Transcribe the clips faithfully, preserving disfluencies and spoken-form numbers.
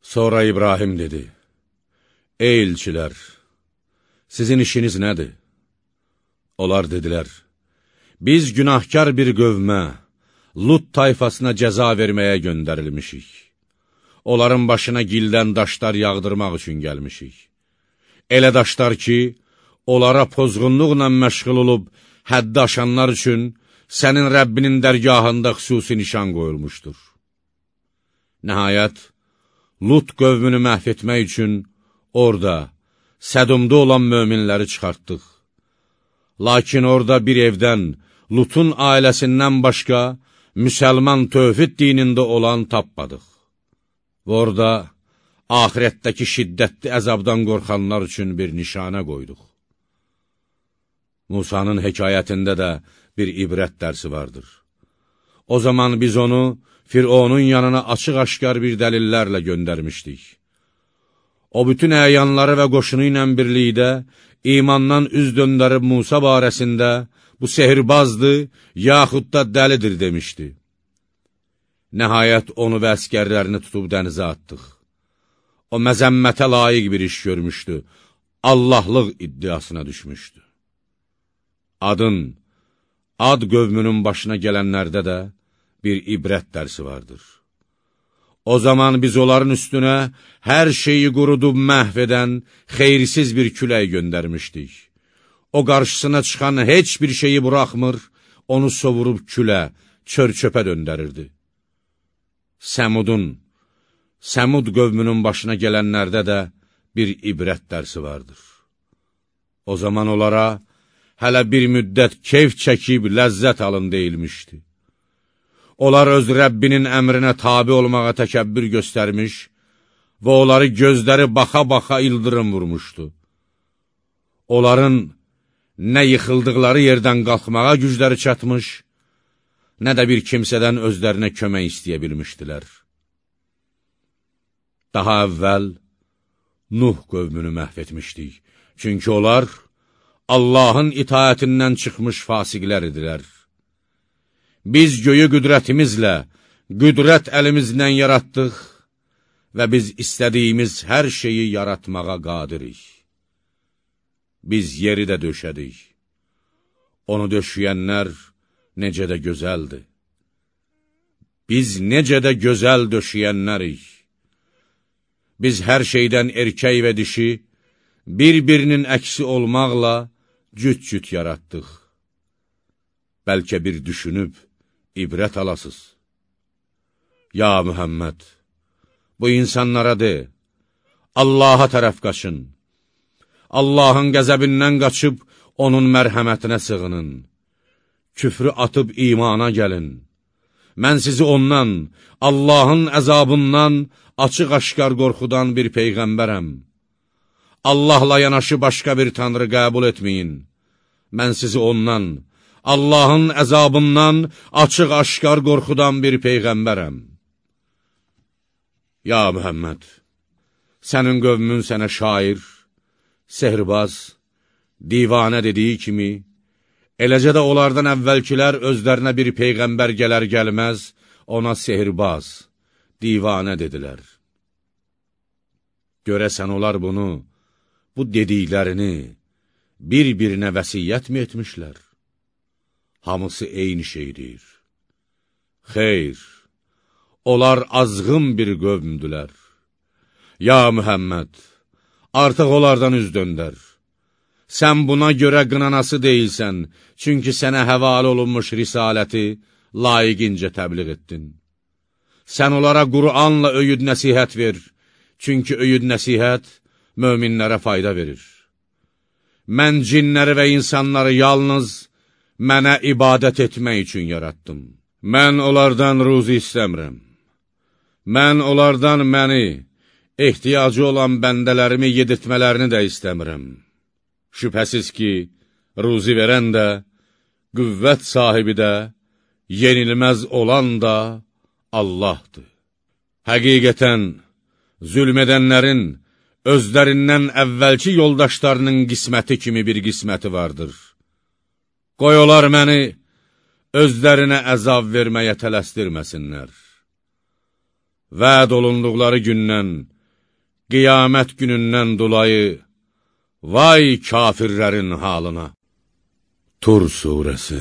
Sonra İbrahim dedi, ey elçilər, sizin işiniz nədir? Onlar dedilər, biz günahkar bir qövmə, Lut tayfasına cəza verməyə göndərilmişik. Onların başına gildən daşlar yağdırmaq üçün gəlmişik. Elə daşlar ki, onlara pozğunluqla məşğul olub, həddi aşanlar üçün sənin Rəbbinin dərgahında xüsusi nişan qoyulmuşdur. Nəhayət, Lut qövmünü məhv etmək üçün orada, Sədumda olan möminləri çıxartdıq. Lakin orada bir evdən, Lutun ailəsindən başqa, müsəlman tövhid dinində olan tapmadıq. Və orada, ahirətdəki şiddətli əzabdan qorxanlar üçün bir nişanə qoyduq. Musanın hekayətində də bir ibrət dərsi vardır. O zaman biz onu Fironun yanına açıq-aşkar bir dəlillərlə göndərmişdik. O bütün əyanları və qoşunu ilə birlikdə imandan üz döndərib Musa barəsində bu sehirbazdır, yaxud da dəlidir demişdi. Nəhayət onu və əskərlərini tutub dənizə atdıq. O məzəmmətə layiq bir iş görmüşdü, Allahlıq iddiasına düşmüşdü. Adın, Ad qövmünün başına gələnlərdə də bir ibrət dərsi vardır. O zaman biz onların üstünə hər şeyi qurudub məhv edən xeyrisiz bir külək göndərmişdik. O qarşısına çıxan heç bir şeyi buraxmır, onu sovurub külə, çör-çöpə döndərirdi. Səmudun, Səmud qövmünün başına gələnlərdə də bir ibrət dərsi vardır. O zaman onlara hələ bir müddət keyf çəkib ləzzət alın deyilmişdi. Onlar öz Rəbbinin əmrinə tabi olmağa təkəbbür göstərmiş və onları gözləri baxa-baxa ildırım vurmuşdu. Onların nə yıxıldıqları yerdən qalxmağa gücləri çatmış, nə də bir kimsədən özlərinə kömək istəyə bilmişdilər. Daha əvvəl Nuh qövmünü məhv etmişdik, çünki onlar Allahın itaətindən çıxmış fasiqlər idilər. Biz göyü qüdrətimizlə, qüdrət əlimizdən yaratdıq və biz istədiyimiz hər şeyi yaratmağa qadirik. Biz yeri də döşədik. Onu döşəyənlər necə də gözəldir. Biz necə də gözəl döşəyənlərik. Biz hər şeydən erkək və dişi, bir-birinin əksi olmaqla cüt-cüt yaratdıq. Bəlkə bir düşünüb, ibrət alasız. Ya Mühəmməd, bu insanlara de, Allaha tərəf qaçın. Allahın qəzəbindən qaçıb, onun mərhəmətinə sığının. Küfrü atıb imana gəlin. Mən sizi ondan, Allahın əzabından, açıq-aşkar qorxudan bir peyğəmbərəm. Allahla yanaşı başqa bir tanrı qəbul etməyin. Mən sizi ondan, Allahın əzabından, açıq-aşkar qorxudan bir peyğəmbərəm. Ya Mühəmməd, sənin qövmün sənə şair, sehirbaz, divanə dediyi kimi, eləcə də onlardan əvvəlkilər özlərinə bir peyğəmbər gələr gəlməz, ona sehirbaz, divanə dedilər. Görəsən onlar bunu, bu dediklərini bir-birinə vəsiyyət mi etmişlər? Hamısı eyni şeydir. Xeyr, onlar azğın bir qövmdülər. Ya Mühəmməd, artıq onlardan üz döndər. Sən buna görə qınanası deyilsən, çünki sənə həvalə olunmuş risaləti layiqincə təbliğ etdin. Sən onlara Qur'anla öyüd nəsihət ver, çünki öyüd nəsihət möminlərə fayda verir. Mən cinləri və insanları yalnız mənə ibadət etmək üçün yaratdım. Mən onlardan ruzi istəmirəm. Mən onlardan məni, ehtiyacı olan bəndələrimi yedirtmələrini də istəmirəm. Şübhəsiz ki, ruzi verən də, qüvvət sahibi də, yenilməz olan da Allahdır. Həqiqətən, zülm edənlərin özlərindən əvvəlki yoldaşlarının qisməti kimi bir qisməti vardır. Qoy olar məni özlərinə əzab verməyə tələsdirməsinlər. Vəd olunduqları gündən qiyamət günündən dolayı, vay kafirlərin halına. Tur surəsi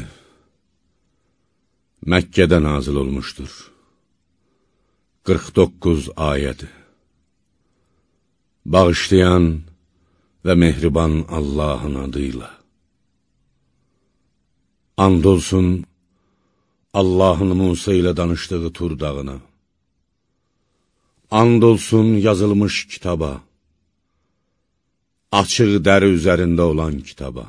Məkkədə nazil olmuşdur. qırx doqquz ayədi. Bağışlayan və mehriban Allahın adıyla. And olsun Allahın Musa ilə danışdığı Tur dağına. And olsun yazılmış kitaba, açıq dəri üzərində olan kitaba.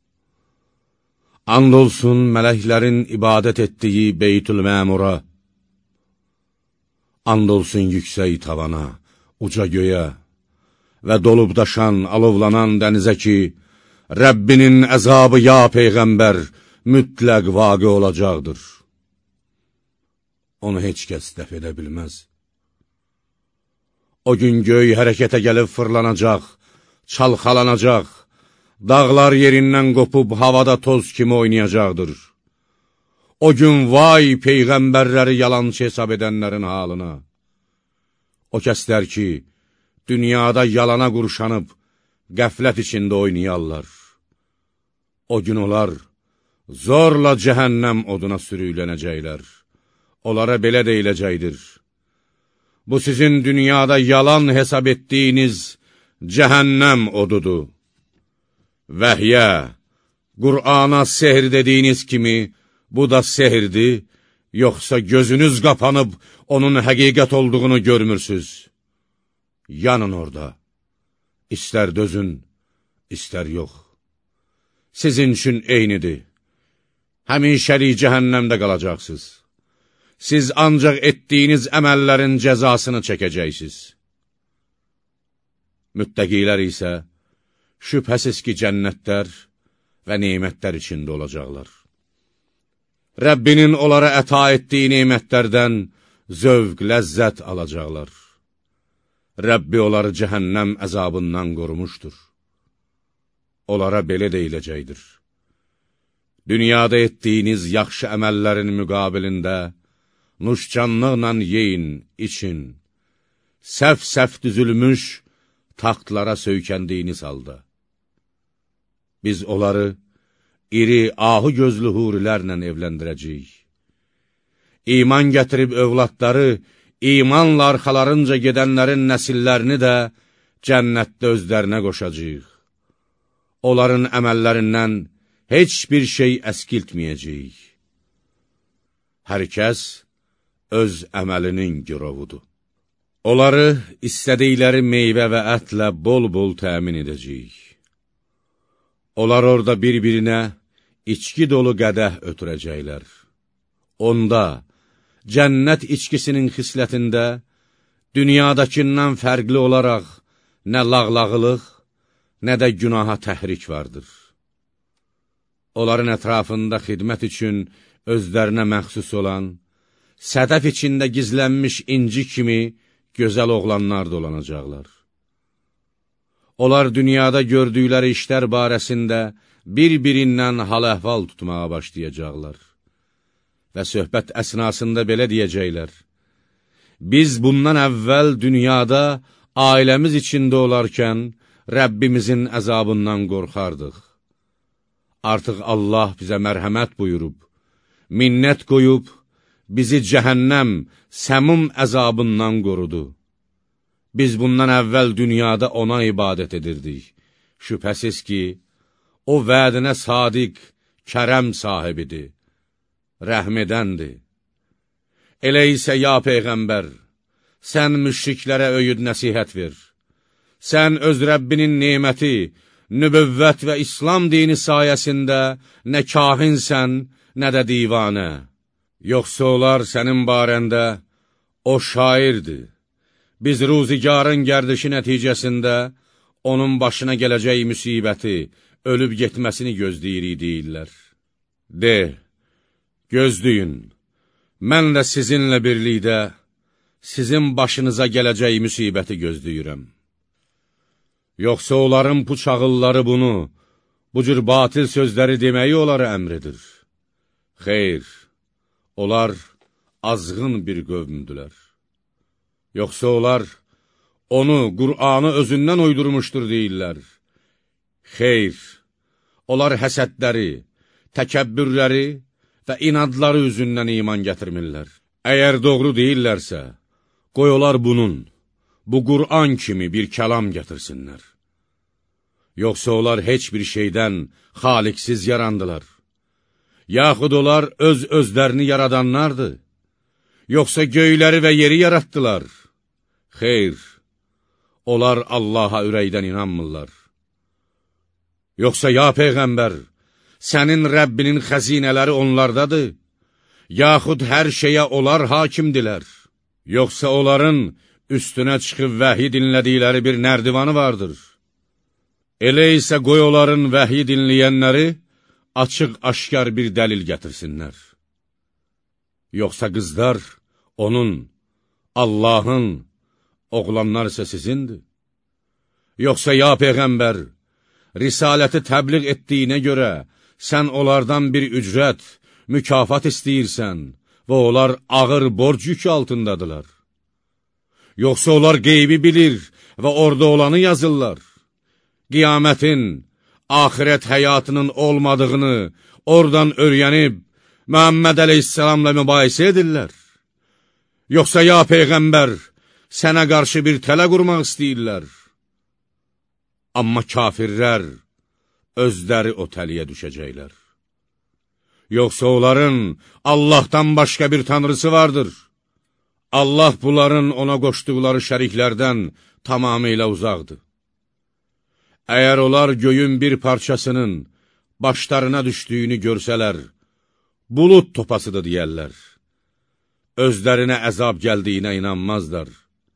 And olsun mələklərin ibadət etdiyi Beytül-Məmura. And olsun yüksək tavana, uca göyə və dolub daşan, alovlanan dənizə ki, Rəbbinin əzabı ya Peyğəmbər mütləq vaqe olacaqdır. Onu heç kəs dəf edə bilməz. O gün göy hərəkətə gəlib fırlanacaq, çalxalanacaq, dağlar yerindən qopub havada toz kimi oynayacaqdır. O gün vay Peyğəmbərləri yalançı hesab edənlərin halına. O kəslər ki, dünyada yalana qurşanıb, qəflət içində oynayarlar. O gün onlar zorla cəhənnəm oduna sürüylənəcəklər. Onlara belə deyiləcəkdir. Bu sizin dünyada yalan hesab etdiyiniz cəhənnəm odudur. Vəhyə, Qur'ana sehr dediyiniz kimi, bu da sehirdir, yoxsa gözünüz qapanıb, onun həqiqət olduğunu görmürsüz. Yanın orada, istər dözün, istər yox. Sizin üçün eynidir, həmişəlik cəhənnəmdə qalacaqsınız. Siz ancaq etdiyiniz əməllərin cəzasını çəkəcəksiniz. Müttəqilər isə şübhəsiz ki, cənnətlər və neymətlər içində olacaqlar. Rəbbinin onlara əta etdiyi neymətlərdən zövq, ləzzət alacaqlar. Rəbbi onları cəhənnəm əzabından qorumuşdur. Onlara belə deyiləcəkdir. Dünyada etdiyiniz yaxşı əməllərin müqabilində nuşcanlıqla yeyin, için, səf-səf düzülmüş taxtlara söykəndiyiniz halda. Biz onları iri, ahı gözlü hurilərlə evləndirəcəyik. İman gətirib övladları, imanla arxalarınca gedənlərin nəsillərini də cənnətdə özlərinə qoşacaq. Onların əməllərindən heç bir şey əskiltməyəcəyik. Hər kəs öz əməlinin girovudur. Onları istədikləri meyvə və ətlə bol-bol təmin edəcəyik. Onlar orada bir-birinə içki dolu qədəh ötürəcəklər. Onda, cənnət içkisinin xislətində, dünyadakindən fərqli olaraq nə lağlağılıq, nə də günaha təhrik vardır. Onların ətrafında xidmət üçün özlərinə məxsus olan, sədəf içində gizlənmiş inci kimi gözəl oğlanlar dolanacaqlar. Onlar dünyada gördükləri işlər barəsində bir-birindən hal-əhval tutmağa başlayacaqlar. Və söhbət əsnasında belə deyəcəklər. Biz bundan əvvəl dünyada ailəmiz içində olarkən Rəbbimizin əzabından qorxardıq. Artıq Allah bizə mərhəmət buyurub, minnət qoyub, bizi cəhənnəm, səmum əzabından qorudu. Biz bundan əvvəl dünyada ona ibadət edirdik. Şübhəsiz ki, o vədinə sadiq, kərəm sahibidir, rəhm-edəndir. Elə isə, ya Peyğəmbər, sən müşriklərə öyüd nəsihət ver. Sən öz Rəbbinin neməti, nübüvvət və İslam dini sayəsində nə kahinsən, nə də divanə. Yoxsa onlar sənin barəndə, o şairdir. Biz ruzigarın gərdişi nəticəsində onun başına gələcək müsibəti, ölüb getməsini gözləyirik deyirlər. De, gözləyin, mən də sizinlə birlikdə sizin başınıza gələcək müsibəti gözləyirəm. Yoxsa onların bu çağılları bunu, bu cür batil sözləri deməyi onlara əmr edir. Xeyr, onlar azğın bir qövmdülər. Yoxsa onlar onu, Qur'anı özündən uydurmuşdur deyirlər. Xeyr, onlar həsədləri, təkəbbürləri və inadları üzündən iman gətirmirlər. Əgər doğru deyirlərsə, qoy onlar bunun, bu Qur'an kimi bir kəlam gətirsinlər. Yoxsa onlar heç bir şeydən xaliqsiz yarandılar. Yaxud onlar öz özlərini yaradanlardır. Yoxsa göyləri və yeri yaratdılar. Xeyr, onlar Allaha ürəkdən inanmırlar. Yoxsa ya Peyğəmbər, sənin Rəbbinin xəzinələri onlardadır, yaxud hər şeyə onlar hakimdilər. Yoxsa onların üstünə çıxıb vəhiy dinlədikləri bir nərdivanı vardır. Elə isə qoy onların vəhiy dinləyənləri açıq-aşkar bir dəlil gətirsinlər. Yoxsa qızlar onun, Allahın, oğlanlar isə sizindir. Yoxsa ya Peyğəmbər, risaləti təbliğ etdiyinə görə sən onlardan bir ücrət, mükafat istəyirsən və onlar ağır borc yükü altındadılar. Yoxsa onlar qeybi bilir və orada olanı yazırlar. Qiyamətin, axirət həyatının olmadığını oradan öyrənib Məhəmməd əleyhissalamla mübahisə edirlər. Yoxsa ya Peyğəmbər, sənə qarşı bir tələ qurmaq istəyirlər. Amma kafirlər özləri o təliyə düşəcəklər. Yoxsa onların Allahdan başqa bir tanrısı vardır. Allah bunların ona qoşduqları şəriklərdən tamamilə uzaqdır. Əgər onlar göyün bir parçasının başlarına düşdüyünü görsələr, bulud topasıdır deyərlər. Özlərinə əzab gəldiyinə inanmazlar.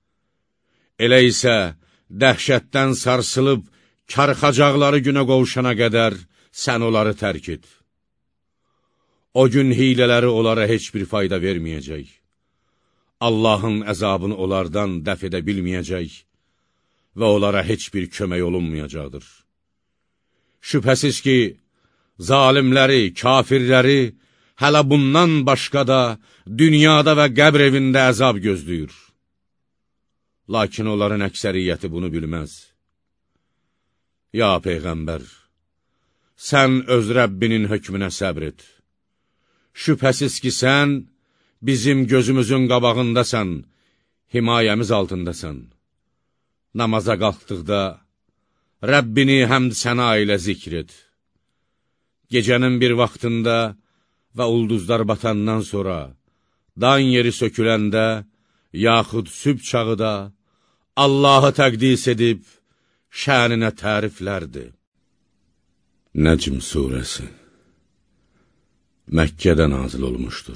Elə isə dəhşətdən sarsılıb, karxacaqları günə qovuşana qədər sən onları tərk et. O gün hilələri onlara heç bir fayda verməyəcək. Allahın əzabını onlardan dəf edə bilməyəcək və onlara heç bir kömək olunmayacaqdır. Şübhəsiz ki, zalimləri, kafirləri hələ bundan başqa da dünyada və qəbr evində əzab gözləyir. Lakin onların əksəriyyəti bunu bilməz. Ya Peyğəmbər, sən öz Rəbbinin hökmünə səbr et. Şübhəsiz ki, sən bizim gözümüzün qabağındasan, himayəmiz altındasan. Namaza qalxdıqda Rəbbini həmd sənə ilə zikr et. Gecənin bir vaxtında və ulduzlar batandan sonra, dan yeri söküləndə, yaxud sübh çağı da Allahı təqdis edib, şəninə təriflərdir. Nəcm surəsi Məkkədə nazil olmuşdur.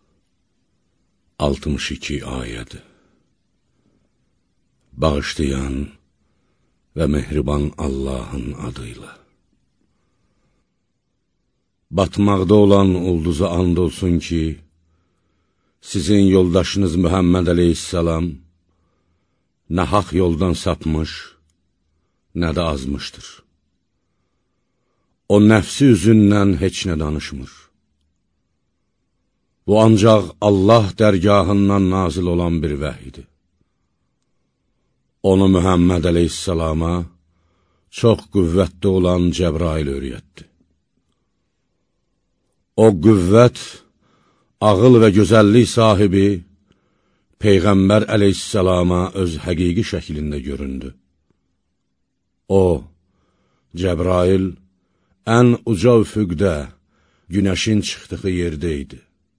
altmış iki ayədir. Bağışlayan və mehriban Allahın adıyla. Batmaqda olan ulduza and olsun ki, sizin yoldaşınız Mühəmməd əleyhissalam nə haq yoldan sapmış, nə də azmışdır. O nəfsi üzündən heç nə danışmır. Bu ancaq Allah dərgahından nazil olan bir vəhidir. Onu Mühəmməd əleyhissalama çox qüvvətli olan Cəbrail öyrətdi. O qüvvət, ağıl və gözəllik sahibi Peyğəmbər əleyhissalama öz həqiqi şəklində göründü. O, Cəbrail, ən uca üfüqdə, günəşin çıxdığı yerdə idi.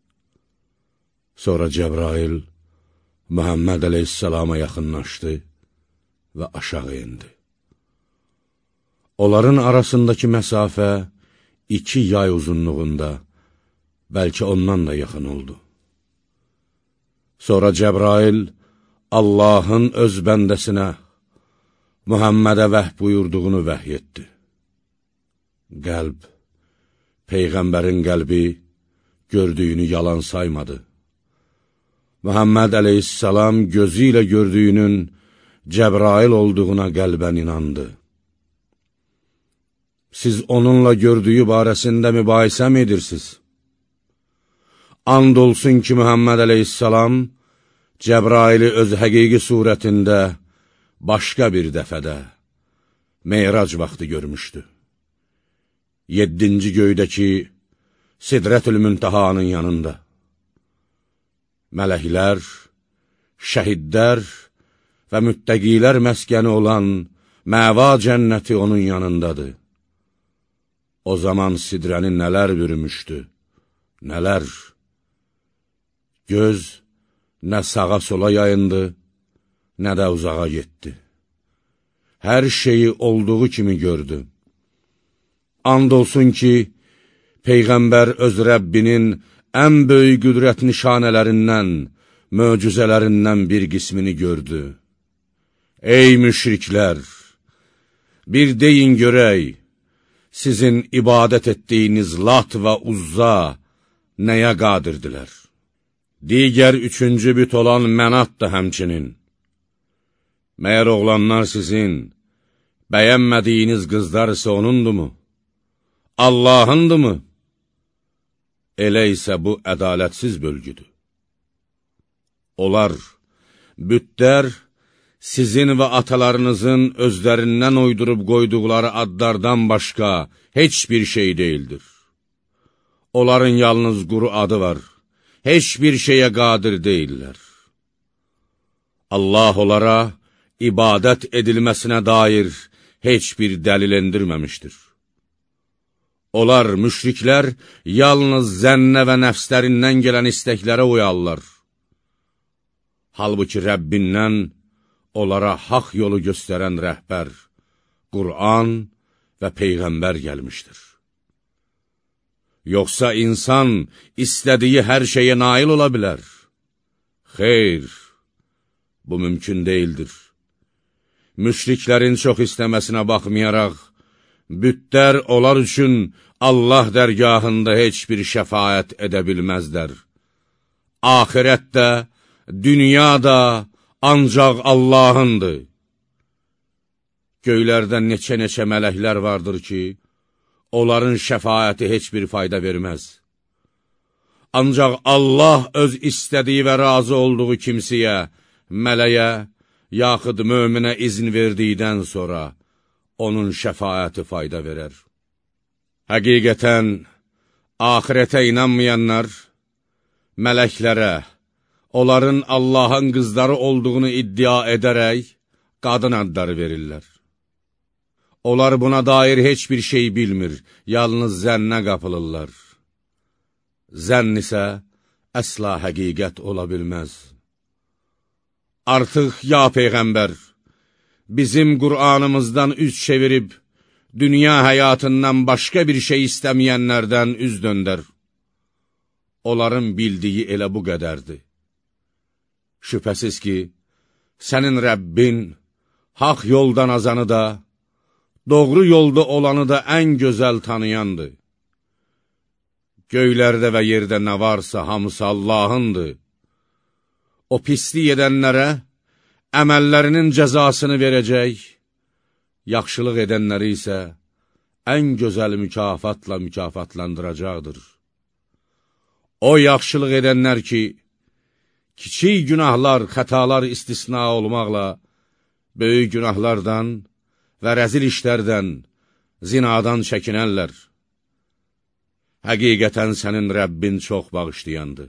Sonra Cəbrail, Mühəmməd əleyhissalama yaxınlaşdı və aşağı indi. Onların arasındakı məsafə iki yay uzunluğunda, bəlkə ondan da yaxın oldu. Sonra Cəbrail, Allahın öz bəndəsinə, Mühəmmədə vəh buyurduğunu vəhy etdi. Qəlb, Peyğəmbərin qəlbi gördüyünü yalan saymadı. Mühəmməd əleyhissalam gözü ilə gördüyünün Cəbrail olduğuna qəlbən inandı. Siz onunla gördüyü barəsində mübahisə mi edirsiniz? And olsun ki, Mühəmməd əleyhissalam Cəbraili öz həqiqi surətində başqa bir dəfədə Meyrac vaxtı görmüşdü. Yeddinci göydəki Sidrətül Müntahanın yanında. Mələklər, şəhidlər və müttəqilər məskəni olan Məva cənnəti onun yanındadır. O zaman sidrəni nələr bürümüşdü, nələr. Göz nə sağa sola yayındı, nə də uzağa getdi. Hər şeyi olduğu kimi gördü. And olsun ki, Peyğəmbər öz Rəbbinin ən böyük qüdrət nişanələrindən, möcüzələrindən bir qismini gördü. Ey müşriklər! Bir deyin görək, sizin ibadət etdiyiniz Lat və Uzza nəyə qadirdilər? Digər üçüncü büt olan Mənat da həmçinin. Məyər oğlanlar sizin, bəyənmədiyiniz qızlar isə onundumu? Allahındımı? Elə isə bu ədalətsiz bölgüdür. Onlar, bütlər, sizin və atalarınızın özlərindən uydurub qoyduqları adlardan başqa heç bir şey deyildir. Onların yalnız quru adı var, heç bir şeyə qadir deyirlər. Allah onlara ibadət edilməsinə dair heç bir dəlil endirməmişdir. Onlar, müşriklər, yalnız zənnə və nəfslərindən gələn istəklərə uyarlar. Halbuki Rəbbindən onlara haqq yolu göstərən rəhbər, Qur'an və Peyğəmbər gəlmişdir. Yoxsa insan istədiyi hər şeyə nail ola bilər? Xeyr, bu mümkün deyildir. Müşriklərin çox istəməsinə baxmayaraq, bütlər onlar üçün Allah dərgahında heç bir şəfaət edə bilməzlər. Ahirətdə, dünyada ancaq Allahındır. Göylərdə neçə-neçə mələklər vardır ki, onların şəfaəti heç bir fayda verməz. Ancaq Allah öz istədiyi və razı olduğu kimsiyə, mələyə, yaxud möminə izin verdikdən sonra onun şəfaəti fayda verər. Həqiqətən, ahirətə inanmayanlar, mələklərə, onların Allahın qızları olduğunu iddia edərək, qadın adları verirlər. Onlar buna dair heç bir şey bilmir, yalnız zənnə qapılırlar. Zənn isə əsla həqiqət ola bilməz. Artıq, ya Peyğəmbər, bizim Qur'anımızdan üz çevirib, dünya həyatından başqa bir şey istəməyənlərdən üz döndər. Onların bildiyi elə bu qədərdir. Şübhəsiz ki, sənin Rəbbin haqq yoldan azanı da, doğru yolda olanı da ən gözəl tanıyandır. Göylərdə və yerdə nə varsa hamısı Allahındır. O pislik edənlərə əməllərinin cəzasını verəcək, yaxşılıq edənləri isə ən gözəl mükafatla mükafatlandıracaqdır. O yaxşılıq edənlər ki, kiçik günahlar, xətalar istisna olmaqla, böyük günahlardan və rəzil işlərdən, zinadan çəkinərlər. Həqiqətən sənin Rəbbin çox bağışlayandır.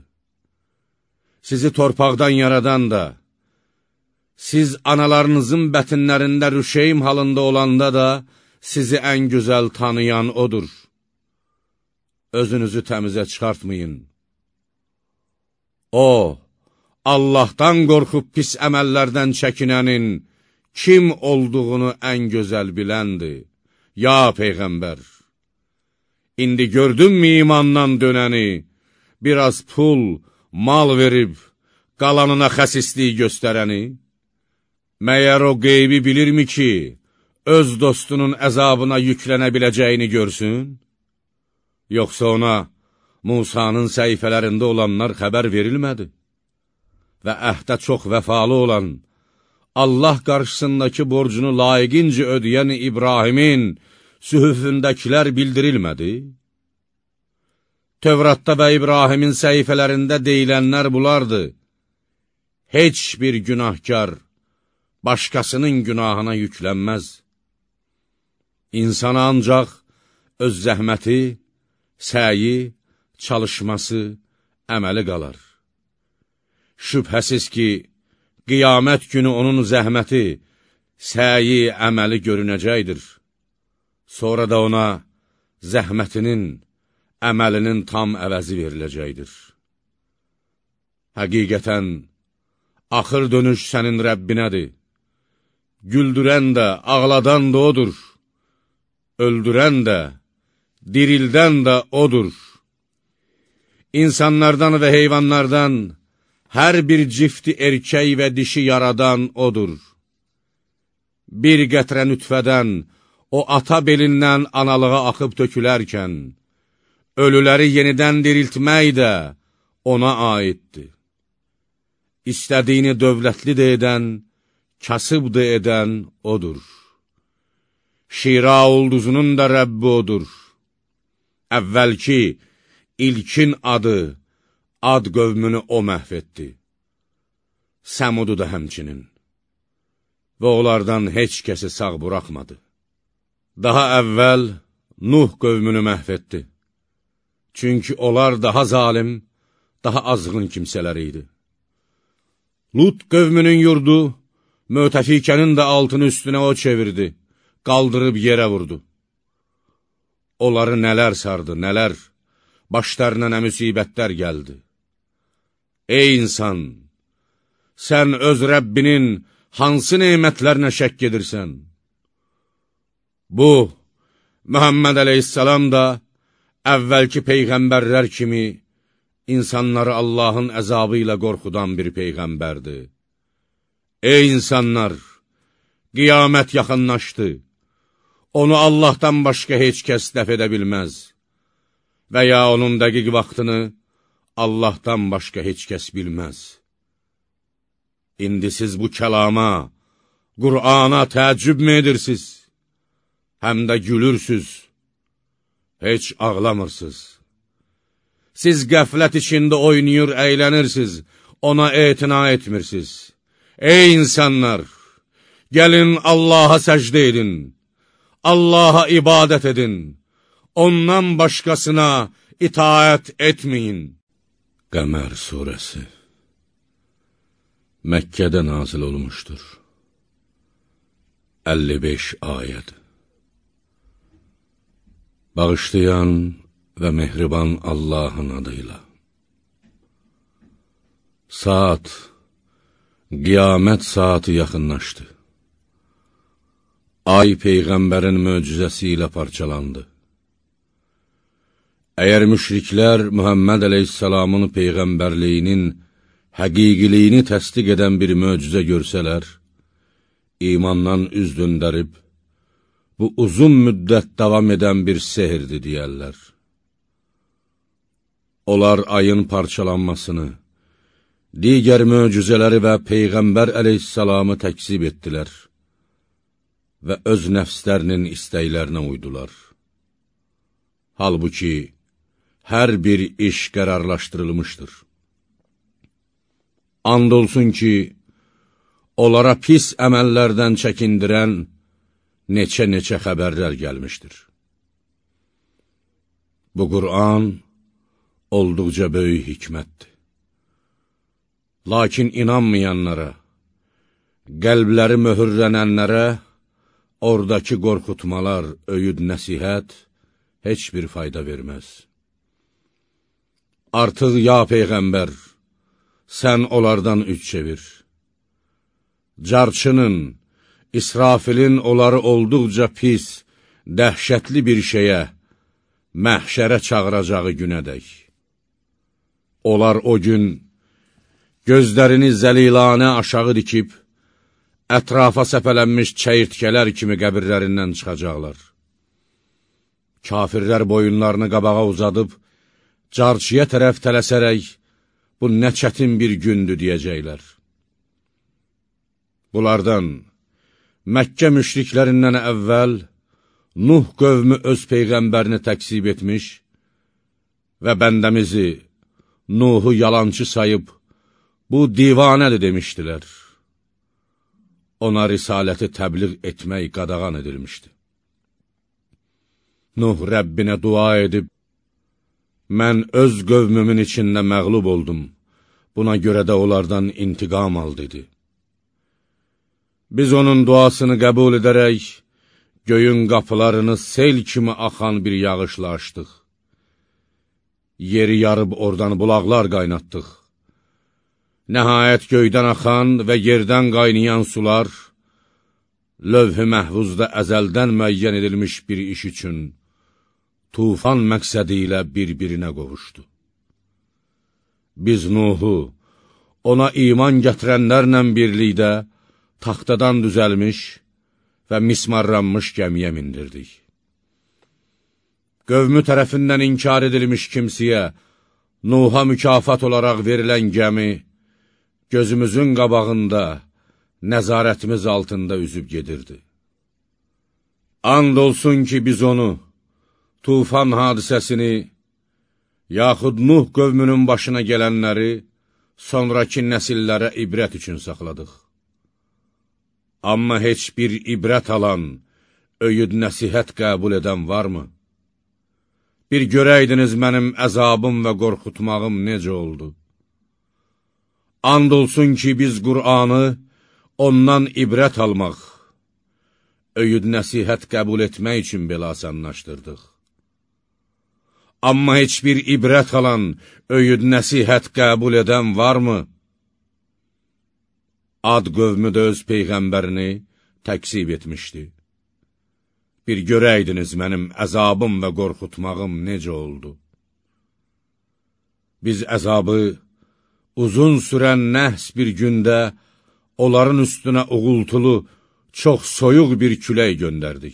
Sizi torpaqdan yaradan da, siz analarınızın bətinlərində rüşeym halında olanda da, sizi ən gözəl tanıyan odur. Özünüzü təmizə çıxartmayın. O, Allahdan qorxub pis əməllərdən çəkinənin kim olduğunu ən gözəl biləndir. Ya Peyğəmbər, indi gördünmü imandan dönəni, biraz pul, mal verib, qalanına xəsislik göstərəni? Məyər o qeybi bilirmi ki, öz dostunun əzabına yüklənə biləcəyini görsün? Yoxsa ona Musanın səhifələrində olanlar xəbər verilmədi? Və əhdə çox vəfalı olan, Allah qarşısındakı borcunu layiqincə ödəyən İbrahimin sühüfündəkilər bildirilmədi? Tövratda və İbrahimin səhifələrində deyilənlər bulardı. Heç bir günahkar başqasının günahına yüklənməz. İnsana ancaq öz zəhməti, səyi, çalışması, əməli qalar. Şübhəsiz ki, qiyamət günü onun zəhməti, səyi, əməli görünəcəkdir. Sonra da ona zəhmətinin, əməlinin tam əvəzi veriləcəkdir. Həqiqətən, axır dönüş sənin Rəbbinədir. Güldürən də, ağladan da odur. Öldürən də, dirildən də odur. İnsanlardan və heyvanlardan hər bir cifti erkək və dişi yaradan odur. Bir qətrə nütfədən o ata belindən analığa axıb tökülərkən, ölüləri yenidən diriltmək də ona aiddir. İstədiyini dövlətli də edən, kasıb da edən odur. Şira ulduzunun da Rəbbi odur. Əvvəlki, ilkin adı, ad qövmünü o məhv etdi. Səmudu da həmçinin. Və onlardan heç kəsi sağ buraxmadı. Daha əvvəl Nuh qövmünü məhv etdi. Çünki onlar daha zalim, daha azğın kimsələr idi. Lut qövmünün yurdu, Mötəfikənin də altını üstünə o çevirdi, qaldırıb yerə vurdu. Onları nələr sardı, nələr, başlarına nə müsibətlər gəldi. Ey insan, sən öz Rəbbinin hansı neymətlərinə şəkk edirsən? Bu, Muhammed əleyhissalam da əvvəlki peyğəmbərlər kimi insanları Allahın əzabı ilə qorxudan bir peyğəmbərdir. Ey insanlar, qiyamət yaxınlaşdı. Onu Allahdan başqa heç kəs dəf edə bilməz və ya onun dəqiq vaxtını Allahdan başqa heç kəs bilməz. İndi siz bu kəlama, Qur'ana təəccüb mü edirsiniz? Həm də gülürsüz, heç ağlamırsınız. Siz qəflət içində oynayır, əylənirsiniz, ona etina etmirsiniz. Ey insanlar, gəlin Allaha səcdə edin, Allaha ibadət edin, ondan başqasına itaət etməyin. Qəmər surəsi Məkkədə nazil olmuşdur. əlli beş ayəd. Bağışlayan və mehriban Allahın adıyla. Saat, qiyamət saati yaxınlaşdı. Ay Peyğəmbərin möcüzəsi ilə parçalandı. Əgər müşriklər Muhammed əleyhissalamın Peyğəmbərliyinin həqiqiliyini təsdiq edən bir möcüzə görsələr, imandan üz döndərib, bu uzun müddət davam edən bir sehirdir deyərlər. Onlar ayın parçalanmasını, digər möcüzələri və Peyğəmbər əleyhissalamı təkzib etdilər və öz nəfslərinin istəklərinə uydular. Halbuki, hər bir iş qərarlaşdırılmışdır. And olsun ki, onlara pis əməllərdən çəkindirən neçə-neçə xəbərlər gəlmişdir. Bu Qur'an olduqca böyük hikmətdir. Lakin inanmayanlara, qəlbləri möhürlənənlərə, oradakı qorxutmalar, öyüd, nəsihət heç bir fayda verməz. Artıq, ya Peyğəmbər, sən onlardan üç çevir. Carçının, İsrafilin onları olduqca pis, dəhşətli bir şeyə, məhşərə çağıracağı günədək. Onlar o gün gözlərini zəlilanə aşağı dikib, ətrafa səpələnmiş çəyirtkələr kimi qəbirlərindən çıxacaqlar. Kafirlər boyunlarını qabağa uzadıb, carçıya tərəf tələsərək, bu nə çətin bir gündür deyəcəklər. Bunlardan, Məkkə müşriklərindən əvvəl, Nuh qövmü öz Peyğəmbərini təksib etmiş və bəndəmizi, Nuhu yalançı sayıb, bu divanədir demişdilər. ona risaləti təbliğ etmək qadağan edilmişdi. Nuh Rəbbinə dua edib, mən öz qövmümün içində məğlub oldum, buna görə də onlardan intiqam al, dedi. Biz onun duasını qəbul edərək, göyün qapılarını sel kimi axan bir yağışla açdıq. Yeri yarıb oradan bulaqlar qaynatdıq. Nəhayət göydən axan və yerdən qaynayan sular, lövh-i məhvuzda əzəldən müəyyən edilmiş bir iş üçün, tufan məqsədi ilə bir-birinə qovuşdu. Biz Nuhu, ona iman gətirənlərlə birlikdə taxtadan düzəlmiş və mismarlanmış gəmiyə mindirdik. Qövmü tərəfindən inkar edilmiş kimsiyə Nuha mükafat olaraq verilən gəmi, gözümüzün qabağında, nəzarətimiz altında üzüb gedirdi. And olsun ki, biz onu, tufan hadisəsini, yaxud Nuh qövmünün başına gələnləri, sonraki nəsillərə ibrət üçün saxladıq. Amma heç bir ibrət alan, öyüd nəsihət qəbul edən varmı? Bir görəydiniz mənim əzabım və qorxutmağım necə oldu? And olsun ki, biz Qur'anı ondan ibrət almaq, öyüd nəsihət qəbul etmək üçün belə asanlaşdırdıq. Amma heç bir ibrət alan, öyüd nəsihət qəbul edən varmı? Ad qövmü də öz peyğəmbərini təksib etmişdi. Bir görəydiniz mənim əzabım və qorxutmağım necə oldu? Biz əzabı uzun sürən nəhs bir gündə onların üstünə uğultulu, çox soyuq bir külək göndərdik.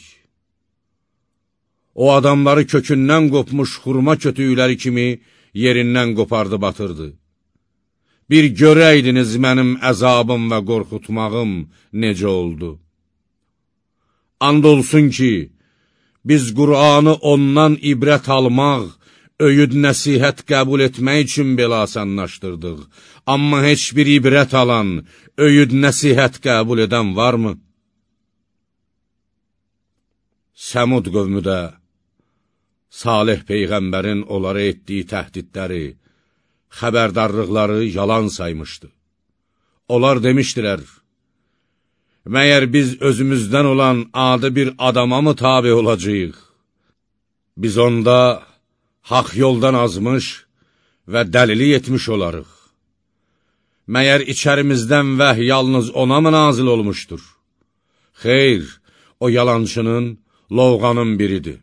O adamları kökündən qopmuş xurma kötüyləri kimi yerindən qopardı batırdı. Bir görəydiniz mənim əzabım və qorxutmağım necə oldu? And olsun ki, biz Qur'anı ondan ibrət almaq, öyüd nəsihət qəbul etmək üçün belə asanlaşdırdıq. Amma heç bir ibrət alan, öyüd nəsihət qəbul edən varmı? Səmud qövmü də, Salih Peyğəmbərin onlara etdiyi təhdidləri, xəbərdarlıqları yalan saymışdı. Onlar demişdilər, məyər biz özümüzdən olan adi bir adama mı tabi olacağıq? Biz onda haq yoldan azmış və dəlili etmiş olarıq. Məyər içərimizdən vəh yalnız ona mı nazil olmuşdur? Xeyr, o yalançının, lovğanın biridir.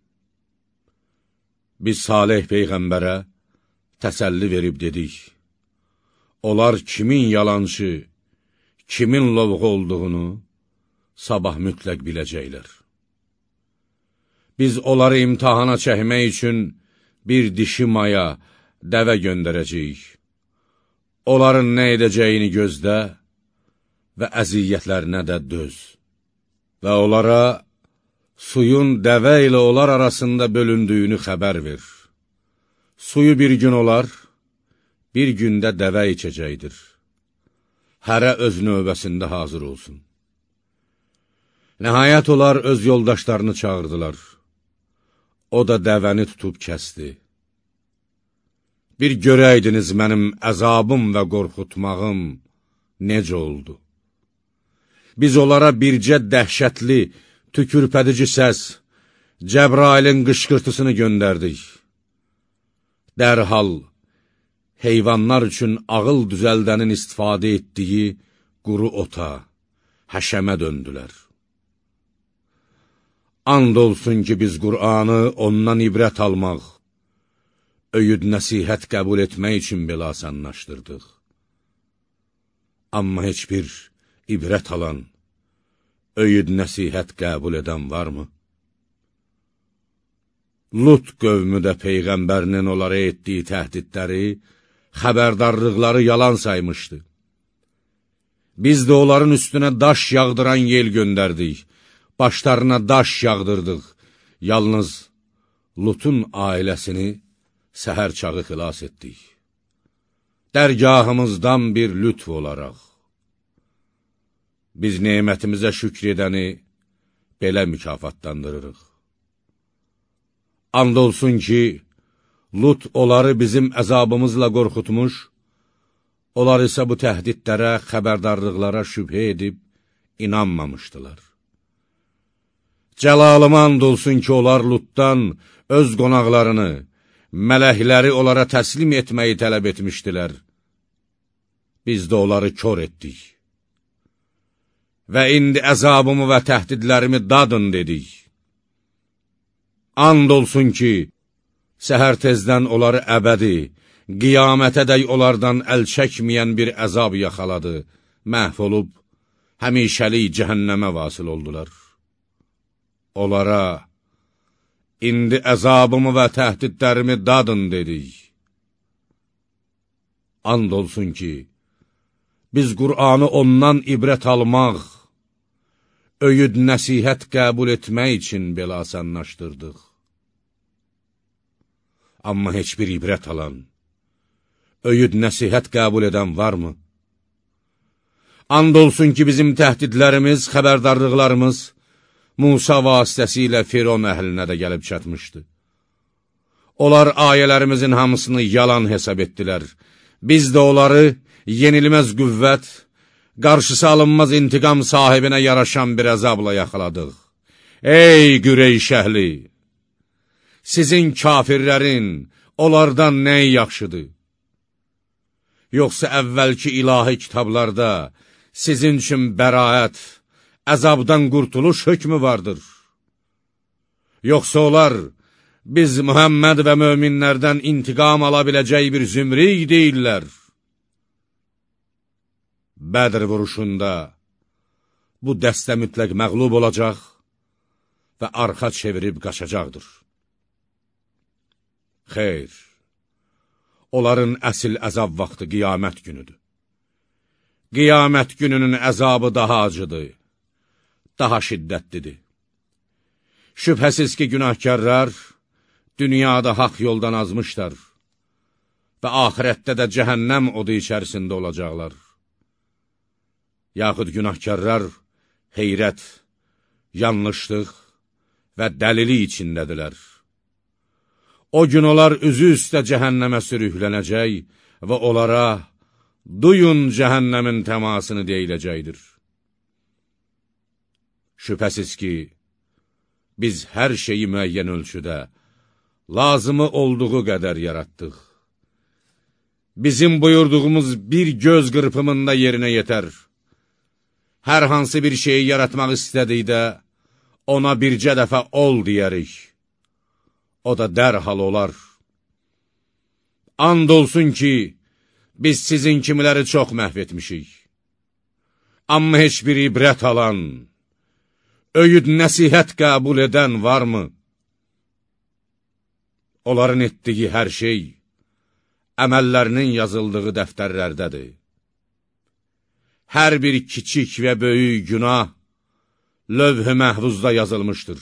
Biz Salih Peyğəmbərə təsəlli verib dedik, onlar kimin yalancı, kimin lovğu olduğunu sabah mütləq biləcəklər. Biz onları imtihana çəkmək üçün bir dişi maya, dəvə göndərəcəyik. Onların nə edəcəyini gözlə və əziyyətlərinə də döz. Və onlara suyun dəvə ilə onlar arasında bölündüyünü xəbər ver. Suyu bir gün olar, bir gündə dəvə içəcəkdir. Hərə öz növbəsində hazır olsun. Nəhayət onlar öz yoldaşlarını çağırdılar. O da dəvəni tutub kəsdi. Bir görəydiniz mənim əzabım və qorxutmağım necə oldu? Biz onlara bircə dəhşətli, tükürpədici səs, Cəbrailin qışqırtısını göndərdik. Dərhal, heyvanlar üçün ağıl düzəldənin istifadə etdiyi quru ota, həşəmə döndülər. And olsun ki, biz Qur'anı ondan ibrət almaq, öyüd nəsihət qəbul etmək üçün belə asanlaşdırdıq. Amma heç bir ibrət alan, öyüd nəsihət qəbul edən varmı? Lut qövmü də Peyğəmbərinin onlara etdiyi təhdidləri, xəbərdarlıqları yalan saymışdı. Biz də onların üstünə daş yağdıran yel göndərdik, başlarına daş yağdırdıq, yalnız Lutun ailəsini səhər çağı xilas etdik. Dərgahımızdan bir lütf olaraq. biz nemətimizə şükr edəni belə mükafatlandırırıq. And olsun ki, Lut onları bizim əzabımızla qorxutmuş, onlar isə bu təhdidlərə, xəbərdarlıqlara şübhə edib, inanmamışdılar. Cəlalıma and olsun ki, onlar Lutdan öz qonaqlarını, mələkləri onlara təslim etməyi tələb etmişdilər. Biz də onları kör etdik. Və indi əzabımı və təhdidlərimi dadın dedik. And olsun ki, səhər tezdən onları əbədi, qiyamətədək onlardan əl çəkməyən bir əzab yaxaladı, məhv olub, həmişəlik cəhənnəmə vasıl oldular. Onlara, indi əzabımı və təhdidlərimi dadın dedik. And olsun ki, biz Qur'anı ondan ibrət almaq, öyüd nəsihət qəbul etmək üçün belə asanlaşdırdıq. Amma heç bir ibrət alan, öyüd nəsihət qəbul edən varmı? And olsun ki, bizim təhdidlərimiz, xəbərdarlıqlarımız Musa vasitəsilə Firon əhlinə də gəlib çatmışdı. Onlar ayələrimizin hamısını yalan hesab etdilər. Biz də onları yenilməz qüvvət, qarşısı alınmaz intiqam sahibinə yaraşan bir əzabla yaxaladıq. Ey Qüreyş əhli! Sizin kafirlərin onlardan nəyi yaxşıdır? Yoxsa əvvəlki ilahi kitablarda sizin üçün bəraət, əzabdan qurtuluş hökmü vardır? Yoxsa onlar, biz Muhammed və möminlərdən intiqam ala biləcək bir zümrik deyirlər. Bədr vuruşunda bu dəstə mütləq məğlub olacaq və arxa çevirib qaçacaqdır. Xeyr, onların əsl əzab vaxtı qiyamət günüdür. Qiyamət gününün əzabı daha acıdır, daha şiddətlidir. Şübhəsiz ki, günahkarlar dünyada haqq yoldan azmışlar və axirətdə də cəhənnəm odu içərisində olacaqlar. Yaxud günahkarlar heyrət, yanlışlıq və dəlili içindədirlər. O gün onlar üzü üstə cəhənnəmə sürüklənəcək və onlara duyun cəhənnəmin təmasını deyiləcəkdir. Şübhəsiz ki, biz hər şeyi müəyyən ölçüdə, lazımı olduğu qədər yaratdıq. Bizim buyurduğumuz bir göz qırpımında yerinə yetər. Hər hansı bir şeyi yaratmaq istədikdə, ona bircə dəfə ol deyərik. O da dərhal olar. And olsun ki, biz sizin kimiləri çox məhv etmişik. Amma heç bir ibrət alan, öyüd nəsihət qəbul edən varmı? Onların etdiyi hər şey, əməllərinin yazıldığı dəftərlərdədir. Hər bir kiçik və böyük günah, lövh-i məhvuzda yazılmışdır.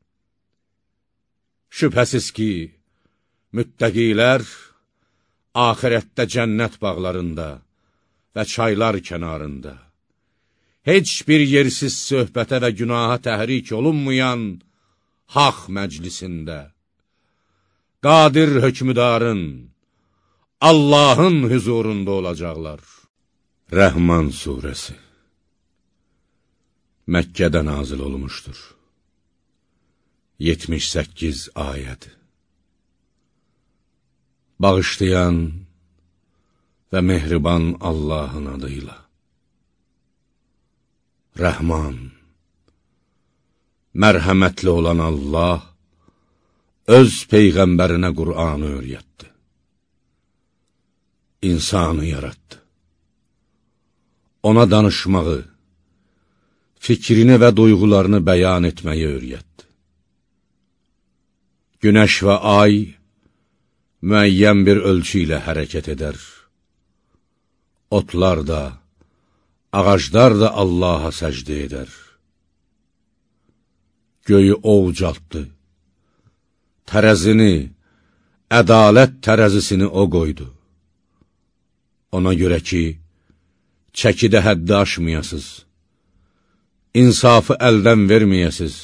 Şübhəsiz ki, müttəqilər axirətdə cənnət bağlarında və çaylar kənarında, heç bir yersiz söhbətə və günaha təhrik olunmayan haq məclisində, qadir hökmüdarın, Allahın hüzurunda olacaqlar. Rəhman surəsi Məkkədə nazil olmuşdur. yetmiş səkkiz ayəd. Bağışlayan və mehriban Allahın adıyla. Rəhman, mərhəmətli olan Allah, öz Peyğəmbərinə Qur'anı öyrətdi. İnsanı yarattı. Ona danışmağı, fikrini və duyğularını bəyan etməyi öyrətdi. Günəş və ay müəyyən bir ölçü ilə hərəkət edər. Otlar da, ağaclar da Allaha səcdə edər. Göyü o ucaltdı. Tərəzini, ədalət tərəzisini o qoydu. Ona görə ki, çəkidə həddi aşmayasız, insafı əldən verməyəsiz.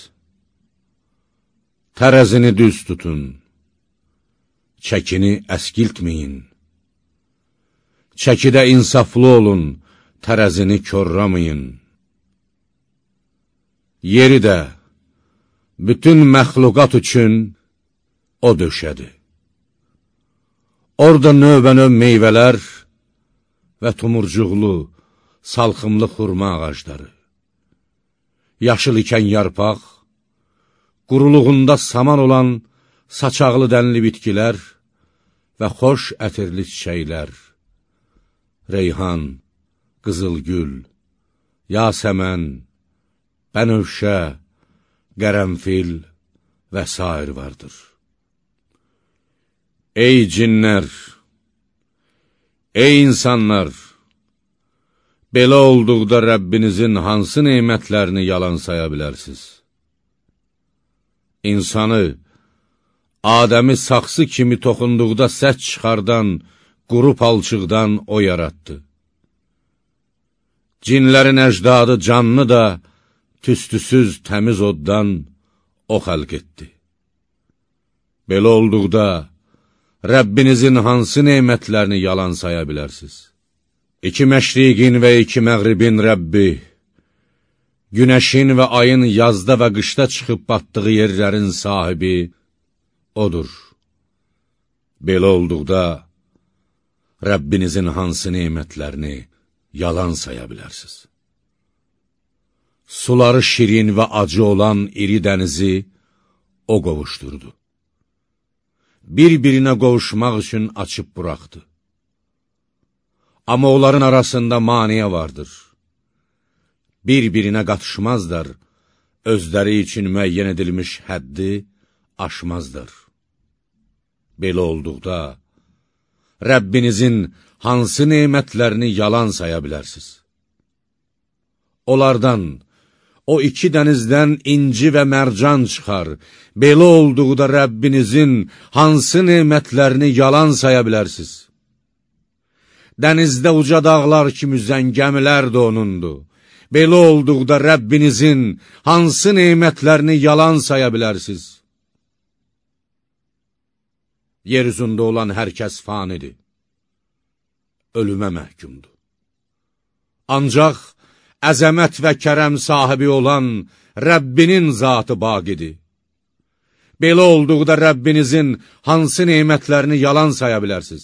Tərəzini düz tutun, çəkini əskiltməyin. Çəkidə insaflı olun, tərəzini korramayın. Yeri də, bütün məxluqat üçün o döşədi. Orada növbə-növ meyvələr və tumurcuqlu, salxımlı xurma ağacları, yaşıl ikən yarpaq, quruluğunda saman olan saçaqlı dənli bitkilər və xoş ətirli çiçəklər, reyhan, qızılgül, yasəmən, bənövşə, qərənfil və sair vardır. Ey cinlər, ey insanlar, belə olduqda Rəbbinizin hansı neymətlərini yalan saya bilərsiniz? İnsanı, Adəmi saxsı kimi toxunduqda səs çıxardan, quru palçıqdan o yaratdı. Cinlərin əcdadı canlı da, tüstüsüz təmiz oddan o xəlq etdi. Belə olduqda, Rəbbinizin hansı neymətlərini yalan saya bilərsiniz? İki məşriqin və iki məğribin Rəbbi, günəşin və ayın yazda və qışda çıxıb batdığı yerlərin sahibi odur. Belə olduqda, Rəbbinizin hansı neymətlərini yalan saya bilərsiniz? Suları şirin və acı olan iri dənizi o qovuşdurdu. Bir-birinə qovuşmaq üçün açıb buraxdı. Amma onların arasında maniyə vardır. Bir-birinə qatışmazlar, özləri üçün müəyyən edilmiş həddi aşmazlar. Belə olduqda, Rəbbinizin hansı neymətlərini yalan saya bilərsiniz? Onlardan, o iki dənizdən inci və mərcan çıxar. Belə olduqda Rəbbinizin hansı neymətlərini yalan saya bilərsiniz? Dənizdə uca dağlar kimi üzən gəmilər də onundur. Belə olduqda Rəbbinizin hansı neymətlərini yalan saya bilərsiniz? Yer üzündə olan hər kəs fanidir, ölümə məhkumdur. Ancaq əzəmət və kərəm sahibi olan Rəbbinin zatı baqidir. Belə olduqda Rəbbinizin hansı neymətlərini yalan saya bilərsiniz?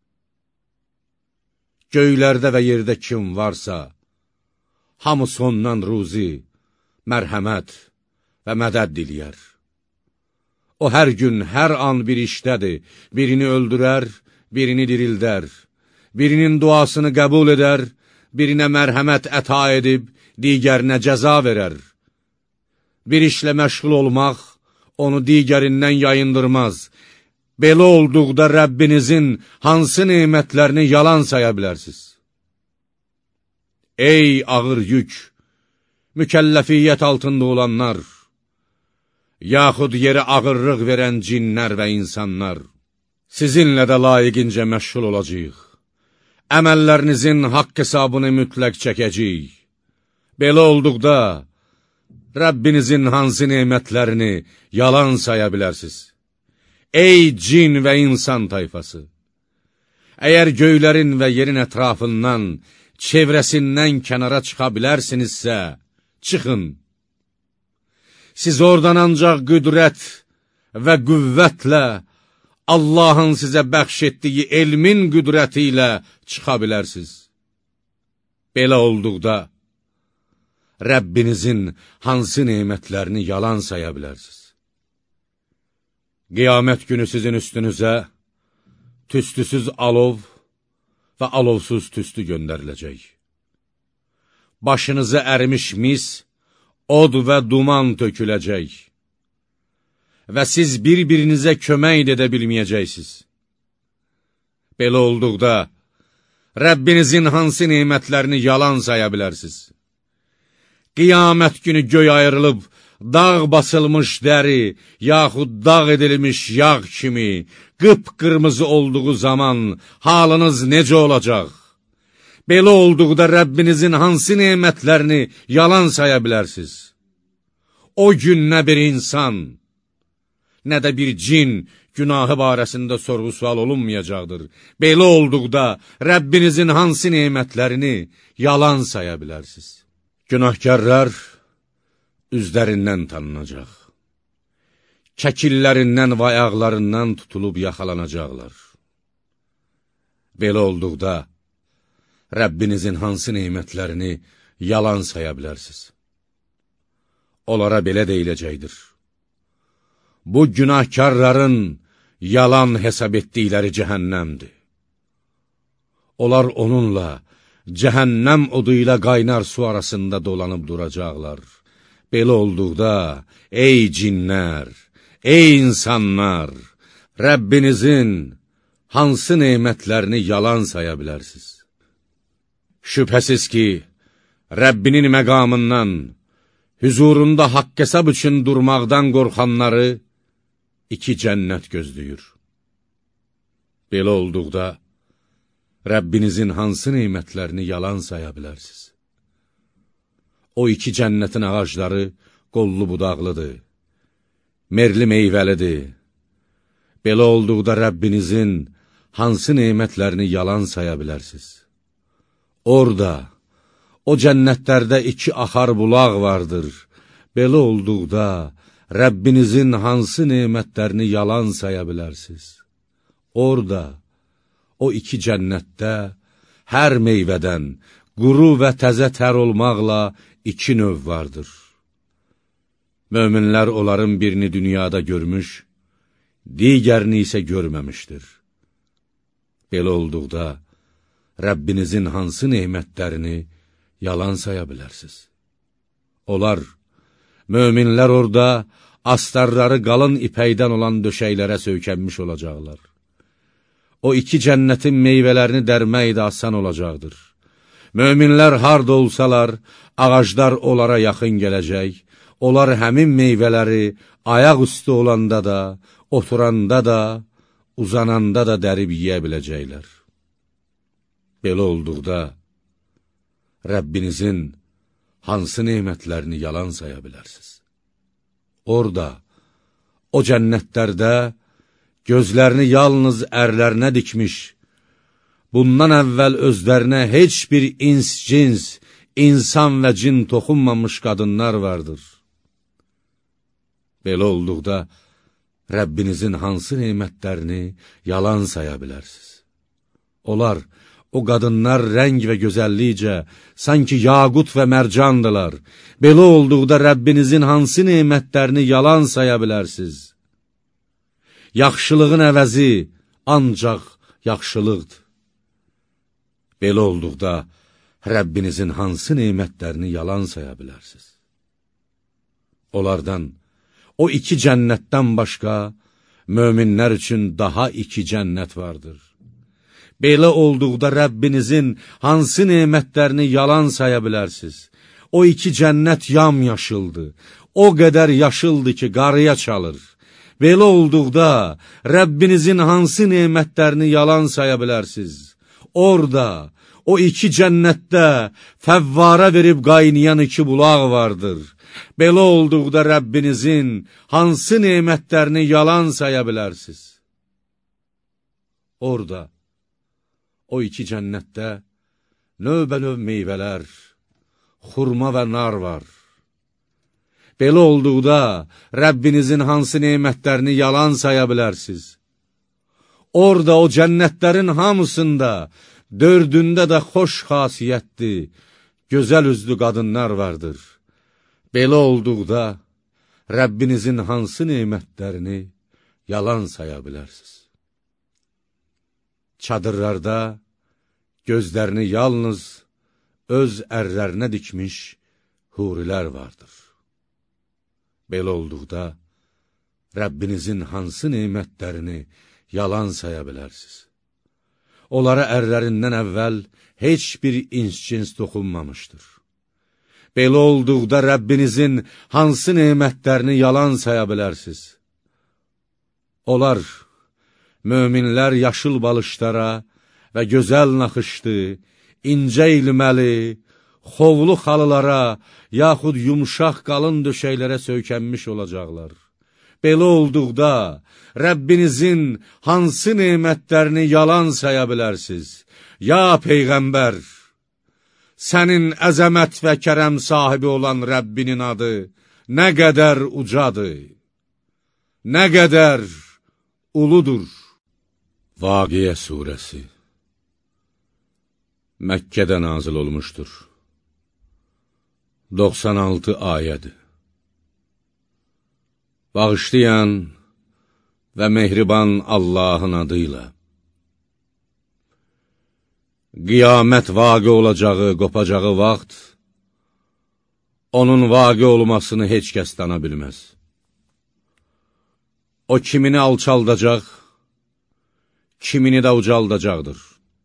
Göylərdə və yerdə kim varsa, hamısı ondan ruzi, mərhəmət və mədəd diləyər. O hər gün, hər an bir işdədir, birini öldürər, birini dirildər, birinin duasını qəbul edər, birinə mərhəmət əta edib, digərinə cəza verər. Bir işlə məşğul olmaq, onu digərindən yayındırmaz. Belə olduqda Rəbbinizin hansı neymətlərini yalan saya bilərsiniz? Ey ağır yük, mükəlləfiyyət altında olanlar, yaxud yerə ağırlıq verən cinlər və insanlar, sizinlə də layiqincə məşğul olacaq. Əməllərinizin haqq hesabını mütləq çəkəcək. Belə olduqda, Rəbbinizin hansı neymətlərini yalan saya bilərsiniz? Ey cin və insan tayfası! Əgər göylərin və yerin ətrafından, çevrəsindən kənara çıxa bilərsinizsə, çıxın. Siz oradan ancaq qüdrət və qüvvətlə, Allahın sizə bəxş etdiyi elmin qüdrəti ilə çıxa bilərsiniz. Belə olduqda, Rəbbinizin hansı neymətlərini yalan saya bilərsiniz? Qiyamət günü sizin üstünüzə tüstüsüz alov və alovsuz tüstü göndəriləcək. Başınıza ərimiş mis, od və duman töküləcək və siz bir-birinizə kömək edə bilməyəcəksiniz. Belə olduqda, Rəbbinizin hansı neymətlərini yalan saya bilərsiniz? Qiyamət günü göy ayrılıb, dağ basılmış dəri, yaxud dağ edilmiş yağ kimi, qıpqırmızı olduğu zaman halınız necə olacaq? Belə olduqda Rəbbinizin hansı nemətlərini yalan saya bilərsiniz? O gün nə bir insan, nə də bir cin günahı barəsində sorğu-sual olunmayacaqdır. Belə olduqda Rəbbinizin hansı nemətlərini yalan saya bilərsiniz? Günahkarlar üzlərindən tanınacaq. Kəkillərindən və ayaqlarından tutulub yaxalanacaqlar. Belə olduqda Rəbbinizin hansı nemətlərini yalan saya bilərsiniz? Onlara belə deyiləcəkdir: bu günahkarların yalan hesab etdikləri cəhənnəmdir. Onlar onunla, cəhənnəm odu ilə qaynar su arasında dolanıb duracaqlar. Belə olduqda, ey cinlər, ey insanlar, Rəbbinizin hansı nemətlərini yalan saya bilərsiniz? Şübhəsiz ki, Rəbbinin məqamından, hüzurunda haqq hesab üçün durmaqdan qorxanları iki cənnət gözləyir. Belə olduqda, Rəbbinizin hansı nemətlərini yalan saya bilərsiniz? O iki cənnətin ağacları qollu budaqlıdır, merli meyvəlidir. Belə olduqda Rəbbinizin hansı nemətlərini yalan saya bilərsiniz? Orada, o cənnətlərdə iki axar bulaq vardır. Belə olduqda, Rəbbinizin hansı nemətlərini yalan saya bilərsiniz? Orada, o iki cənnətdə hər meyvədən, quru və təzə tər olmaqla iki növ vardır. Möminlər onların birini dünyada görmüş, digərini isə görməmişdir. Belə olduqda, Rəbbinizin hansı nemətlərini yalan saya bilərsiniz? Onlar, möminlər orada astarları qalın ipəkdən olan döşəklərə söykənmiş olacaqlar. O iki cənnətin meyvələrini dərmək də asan olacaqdır. Möminlər harda olsalar, ağaclar onlara yaxın gələcək, onlar həmin meyvələri ayaq üstü olanda da, oturanda da, uzananda da dərib yiyə biləcəklər. Belə olduqda, Rəbbinizin hansı nemətlərini yalan saya bilərsiniz? Orada, o cənnətlərdə gözlərini yalnız ərlərinə dikmiş, bundan əvvəl özlərinə heç bir ins, cins, insan və cin toxunmamış qadınlar vardır. Belə olduqda, Rəbbinizin hansı nemətlərini yalan saya bilərsiniz? Onlar, o qadınlar rəng və gözəllikcə, sanki yaqut və mərcandılar. Belə olduqda Rəbbinizin hansı nemətlərini yalan saya bilərsiniz? Yaxşılığın əvəzi ancaq yaxşılıqdır. Belə olduqda Rəbbinizin hansı nemətlərini yalan saya bilərsiniz? Onlardan, o iki cənnətdən başqa, möminlər üçün daha iki cənnət vardır. Belə olduqda Rəbbinizin hansı nemətlərini yalan saya bilərsiniz? O iki cənnət yamyaşıldır, o qədər yaşıldır ki, qarıya çalır. Belə olduqda Rəbbinizin hansı nemətlərini yalan saya bilərsiniz? Orada, o iki cənnətdə fəvvara verib qaynayan iki bulaq vardır. Belə olduqda Rəbbinizin hansı nemətlərini yalan saya bilərsiniz? Orada, o iki cənnətdə növbə-növ meyvələr, xurma və nar var. Belə olduqda Rəbbinizin hansı nemətlərini yalan saya bilərsiniz? Orada, o cənnətlərin hamısında, dördündə də xoş xasiyyətli, gözəl üzlü qadınlar vardır. Belə olduqda, Rəbbinizin hansı nemətlərini yalan saya bilərsiniz? Çadırlarda gözlərini yalnız öz ərlərinə dikmiş hurilər vardır. Belə olduqda, Rəbbinizin hansı nemətlərini yalan saya bilərsiniz? Onlara ərlərindən əvvəl heç bir ins-cins toxunmamışdır. Belə olduqda Rəbbinizin hansı nemətlərini yalan saya bilərsiniz? Onlar, möminlər yaşıl balışlara və gözəl naxışlı, incə ilməli, xovlu xalılara, yaxud yumşaq qalın döşəklərə söykənmiş olacaqlar. Belə olduqda, Rəbbinizin hansı nemətlərini yalan saya bilərsiz? Ya Peyğəmbər, sənin əzəmət və kərəm sahibi olan Rəbbinin adı nə qədər ucadır, nə qədər uludur. Vaqiyə surəsi Məkkədə nazil olmuşdur. doxsan altı ayədir. Bağışlayan və mehriban Allahın adıyla. Qiyamət vaqe olacağı, qopacağı vaxt, onun vaqe olmasını heç kəs dana bilməz. O kimini alçaldacaq, kimini də ucaldacaqdır.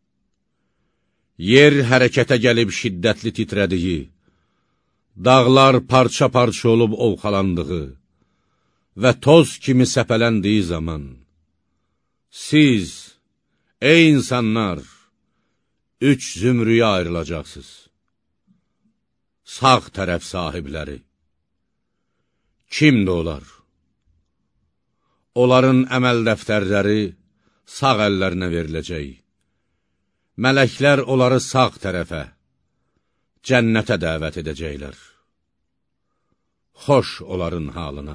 Yer hərəkətə gəlib şiddətli titrədiyi, dağlar parça-parça olub ovxalandığı və toz kimi səpələndiyi zaman, siz, ey insanlar, üç zümrüyə ayrılacaqsınız. Sağ tərəf sahibləri. Kimdir onlar? Onların əməl dəftərləri sağ əllərinə veriləcək. Mələklər onları sağ tərəfə, cənnətə dəvət edəcəklər. Xoş onların halına.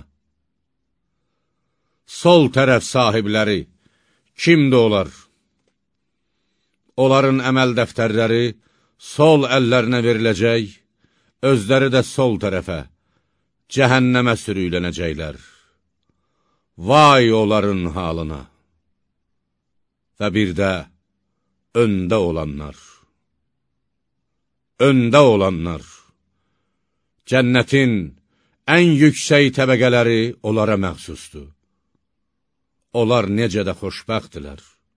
Sol tərəf sahibləri, kimdir onlar? Onların əməl dəftərləri sol əllərinə veriləcək, özləri də sol tərəfə, cəhənnəmə sürüylənəcəklər. Vay onların halına! Və bir də öndə olanlar. Öndə olanlar. Cənnətin ən yüksək təbəqələri onlara məxsusdur. Onlar necə də xoşbəxtdirlər.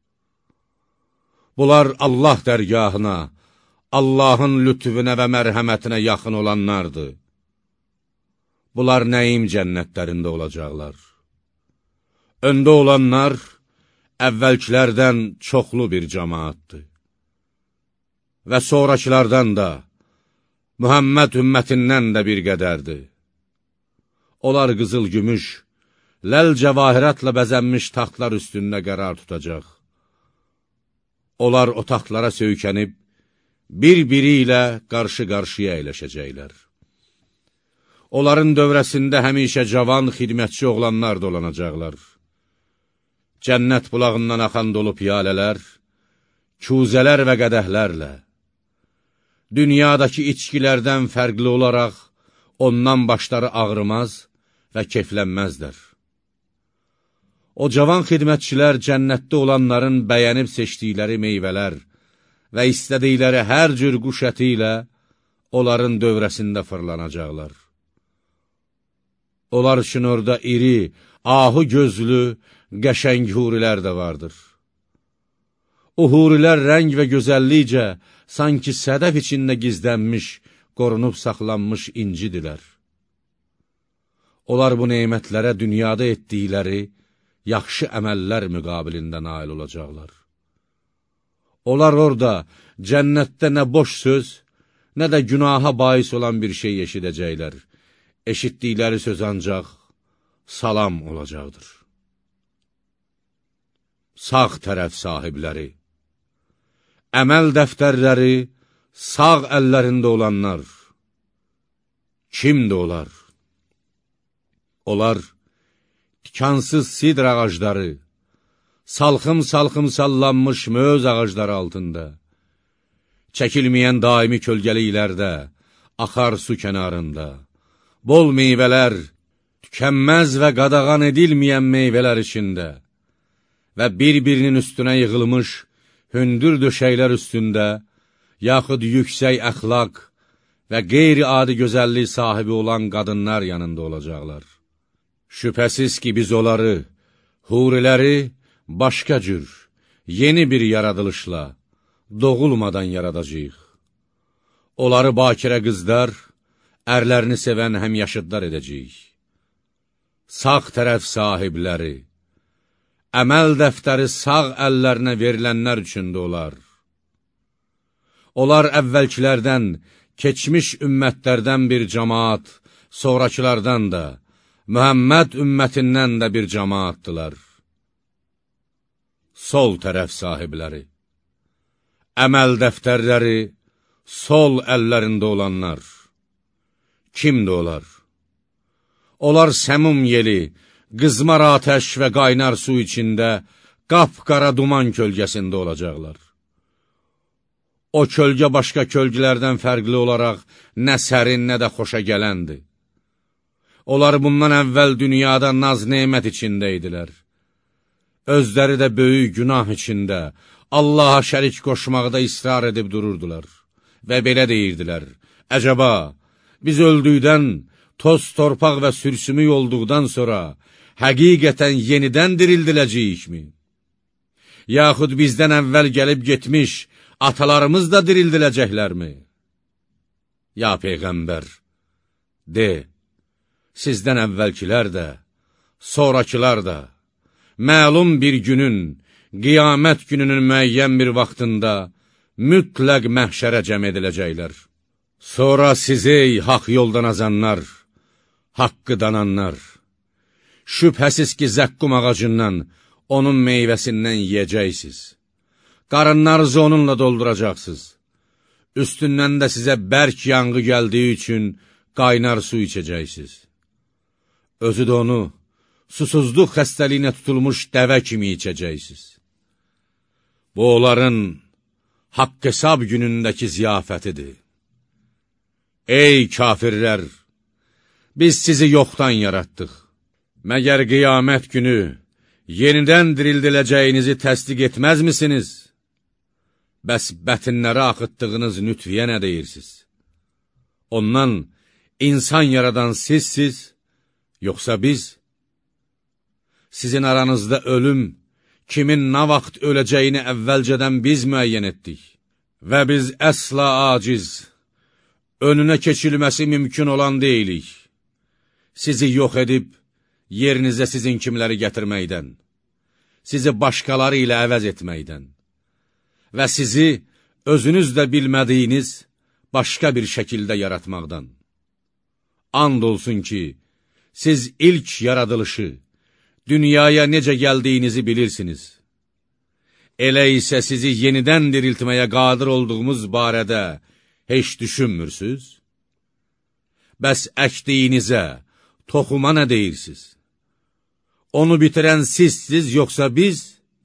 Bunlar Allah dərgahına, Allahın lütfüvünə və mərhəmətinə yaxın olanlardır. Bunlar nəyim cənnətlərində olacaqlar. Öndə olanlar əvvəlkilərdən çoxlu bir cəmaatdır. Və sonrakılardan da, Mühəmməd ümmətindən də bir qədərdir. Onlar qızıl gümüş, ləl cəvahiratla bəzənmiş taxtlar üstündə qərar tutacaq. Onlar o taxtlara söykənib, bir-biri ilə qarşı-qarşıya əyləşəcəklər. Onların dövrəsində həmişə cavan xidmətçi oğlanlar dolanacaqlar. Cənnət bulağından axan dolu piyalələr, küzələr və qədəhlərlə, dünyadakı içkilərdən fərqli olaraq, ondan başları ağrımaz və keyflənməzlər. O cavan xidmətçilər cənnətdə olanların bəyənib seçdikləri meyvələr və istədikləri hər cür quş əti ilə onların dövrəsində fırlanacaqlar. Onlar üçün orada iri, ahu gözlü, qəşəng hurilər də vardır. O hurilər rəng və gözəllikcə, sanki sədəf içində gizlənmiş, qorunub saxlanmış incidirlər. Onlar bu neymətlərə dünyada etdikləri yaxşı əməllər müqabilində nail olacaqlar. Onlar orada cənnətdə nə boş söz, nə də günaha bais olan bir şey eşidəcəklər. Eşitdikləri söz ancaq salam olacaqdır. Sağ tərəf sahibləri, əməl dəftərləri sağ əllərində olanlar, kimdir onlar? Onlar, tikansız sidr ağacları, salxım-salxım sallanmış möz ağacları altında, çəkilməyən daimi kölgəliklərdə, axar su kənarında, bol meyvələr, tükənməz və qadağan edilməyən meyvələr içində və bir-birinin üstünə yığılmış hündür döşəklər üstündə, yaxud yüksək əxlaq və qeyri-adi gözəllik sahibi olan qadınlar yanında olacaqlar. Şübhəsiz ki, biz onları, huriləri başqa cür, yeni bir yaradılışla, doğulmadan yaradacaq. Onları bakirə qızlar, ərlərini sevən həmyaşıdlar edəcəyik. Sağ tərəf sahibləri, əməl dəftəri sağ əllərinə verilənlər üçün də olar. Onlar əvvəlkilərdən, keçmiş ümmətlərdən bir cəmaat, sonrakılardan da, Mühəmməd ümmətindən də bir cəmaatdılar. Sol tərəf sahibləri, əməl dəftərləri sol əllərində olanlar. Kimdir onlar? Onlar səmum yeli, qızmar atəş və qaynar su içində, qapqara duman kölgəsində olacaqlar. O kölgə başqa kölgələrdən fərqli olaraq nə sərin, nə də xoşa gələndir. Onlar bundan əvvəl dünyada naz-nemət içində idilər. Özləri də böyük günah içində, Allaha şərik qoşmaqda israr edib dururdular. Və belə deyirdilər, əcəba, biz öldükdən, toz, torpaq və sürsümük olduqdan sonra həqiqətən yenidən dirildiləcəyikmi? Yaxud bizdən əvvəl gəlib getmiş atalarımız da dirildiləcəklərmi? Ya Peyğəmbər, de, sizdən əvvəlkilər də, sonrakılar da, məlum bir günün, qiyamət gününün müəyyən bir vaxtında mütləq məhşərə cəm ediləcəklər. Sonra siz ey haqq yoldan azanlar, haqqı dananlar, şübhəsiz ki, zəqqum ağacından, onun meyvəsindən yiyəcəksiniz. Qarınlarınızı onunla dolduracaqsınız. Üstündən də sizə bərk yanğı gəldiyi üçün qaynar su içəcəksiniz. Özü də onu, susuzluq xəstəliyinə tutulmuş dəvə kimi içəcəksiniz. Bu, onların haqq hesab günündəki ziyafətidir. Ey kafirlər! Biz sizi yoxdan yaratdıq. Məgər qiyamət günü yenidən dirildiləcəyinizi təsdiq etməzmisiniz? Bəs bətinlərə axıtdığınız nütfiyə nə deyirsiniz? Ondan insan yaradan sizsiz, yoxsa biz? Sizin aranızda ölüm, kimin nə vaxt öləcəyini əvvəlcədən biz müəyyən etdik. Və biz əsla aciz, önünə keçilməsi mümkün olan deyilik. Sizi yox edib, yerinizə sizin kimləri gətirməkdən, sizi başqaları ilə əvəz etməkdən və sizi özünüz də bilmədiyiniz başqa bir şəkildə yaratmaqdan. And olsun ki, siz ilk yaradılışı, dünyaya necə gəldiyinizi bilirsiniz. Elə isə sizi yenidən diriltməyə qadir olduğumuz barədə heç düşünmürsünüz? Bəs əkdiyinizə, toxuma nə deyirsiniz? Onu bitirən sizsiz, yoxsa biz?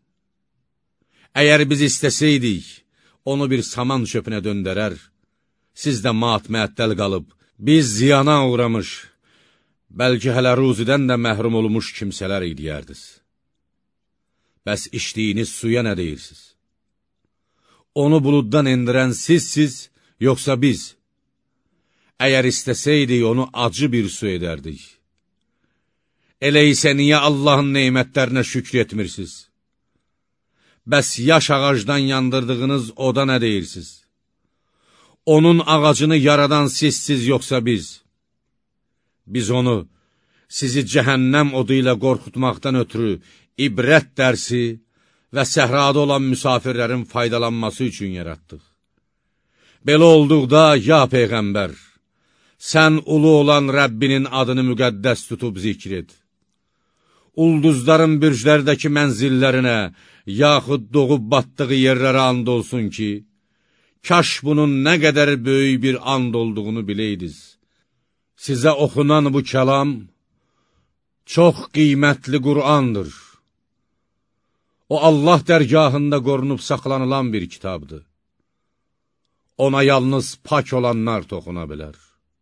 Əgər biz istəsəydik, onu bir saman çöpünə döndərər, siz də mat-məəttəl qalıb, biz ziyana uğramış, bəlkə hələ ruzidən də məhrum olmuş kimsələr idiyərdiniz. Bəs içdiyiniz suya nə deyirsiniz? Onu buluddan endirən sizsiz, yoxsa biz? Əgər istəsəydik, onu acı bir su edərdik. Elə isə niyə Allahın neymətlərinə şükr etmirsiniz? Bəs yaş ağacdan yandırdığınız oda nə deyirsiniz? Onun ağacını yaradan sizsiz, yoxsa biz? Biz onu, sizi cəhənnəm odu ilə qorxutmaqdan ötürü ibrət dərsi və səhrada olan müsafirlərin faydalanması üçün yaratdıq. Belə olduqda, ya Peyğəmbər, sən ulu olan Rəbbinin adını müqəddəs tutub zikr et. Ulduzların bürclərdəki mənzillərinə, yaxud doğub batdığı yerlərə and olsun ki, kaş bunun nə qədər böyük bir and olduğunu biləydiz. Sizə oxunan bu kəlam çox qiymətli Qur'andır. O, Allah dərgahında qorunub saxlanılan bir kitabdır. Ona yalnız pak olanlar toxuna bilər.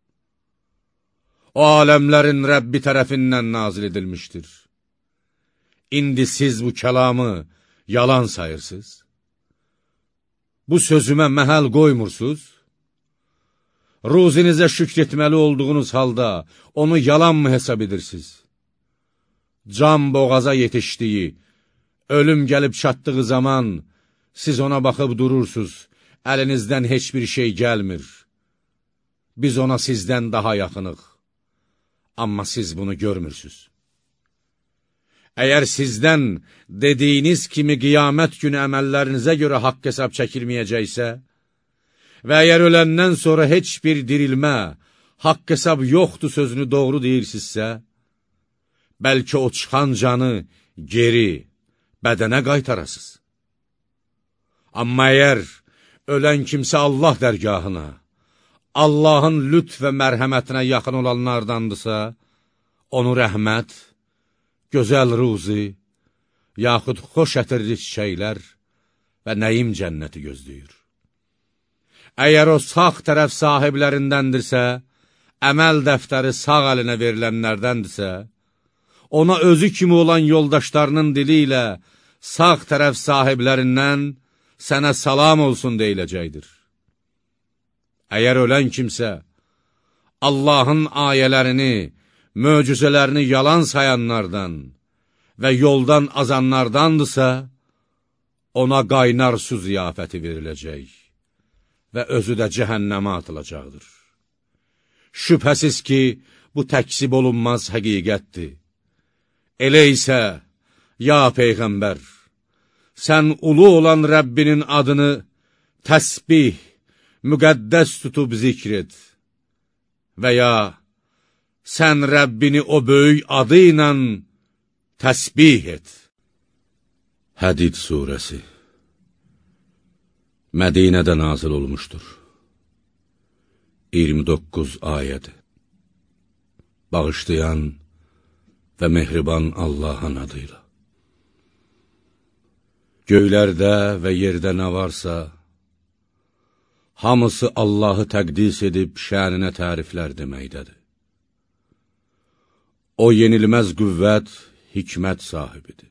O, aləmlərin Rəbbi tərəfindən nazil edilmişdir. İndi siz bu kəlamı yalan sayırsınız. Bu sözümə məhəl qoymursuz. Ruzinizə şükr etməli olduğunuz halda onu yalan mı hesab edirsiniz? Can boğaza yetişdiyi, ölüm gəlib çatdığı zaman siz ona baxıb durursuz, əlinizdən heç bir şey gəlmir. Biz ona sizdən daha yaxınıq, amma siz bunu görmürsünüz. Əgər sizdən dediyiniz kimi qiyamət günü əməllərinizə görə haqq hesab çəkilməyəcəksə, və əgər öləndən sonra heç bir dirilmə, haqq hesab yoxdur sözünü doğru deyirsinizsə, bəlkə o çıxan canı geri, bədənə qaytarasız. Amma əgər ölən kimsə Allah dərgahına, Allahın lütf və mərhəmətinə yaxın olanlardandırsa, onu rəhmət, gözəl ruzi, yaxud xoş ətirli çiçəklər və nəyim cənnəti gözləyir. Əgər o sağ tərəf sahiblərindəndirsə, əməl dəftəri sağ əlinə verilənlərdəndirsə, ona özü kimi olan yoldaşlarının dili ilə sağ tərəf sahiblərindən sənə salam olsun deyiləcəkdir. Əgər ölən kimsə Allahın ayələrini, möcüzələrini yalan sayanlardan və yoldan azanlardandırsa, ona qaynar su ziyafəti veriləcək və özü də cəhənnəmə atılacaqdır. Şübhəsiz ki, bu təksib olunmaz həqiqətdir. Elə isə, ya Peyğəmbər, sən ulu olan Rəbbinin adını təsbih, müqəddəs tutub zikr et və ya sən Rəbbini o böyük adı ilə təsbih et. Hədid surəsi Mədinədə nazil olmuşdur. iyirmi doqquz ayədir. Bağışlayan və mehriban Allahın adıyla. Göylərdə və yerdə nə varsa, hamısı Allahı təqdis edib şəninə təriflər deməkdədir. O yenilməz qüvvət, hikmət sahibidir.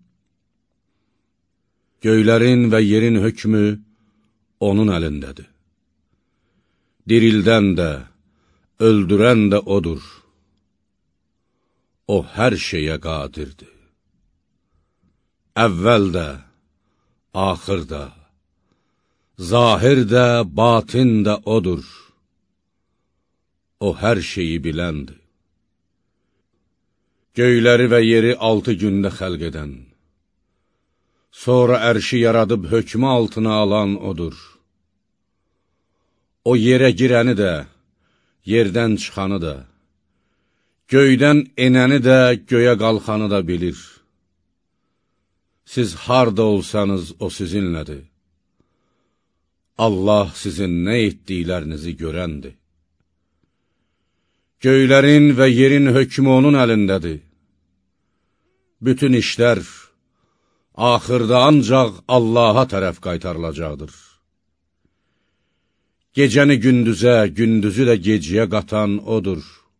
Göylərin və yerin hökmü onun əlindədir. Dirildən də, öldürən də odur. O hər şeyə qadirdir. Əvvəl də, axır da, zahir də, batin də odur. O hər şeyi biləndir. Göyləri və yeri altı gündə xəlq edən, sonra ərşi yaradıb hökmü altına alan odur. O yerə girəni də, yerdən çıxanı da, göydən enəni də, göyə qalxanı da bilir. Siz harda olsanız, o sizinlədir. Allah sizin nə etdiklərinizi görəndir. Göylərin və yerin hökmü onun əlindədir. Bütün işlər, axırda ancaq Allaha tərəf qaytarılacaqdır. Gecəni gündüzə, gündüzü də geciyə qatan odur.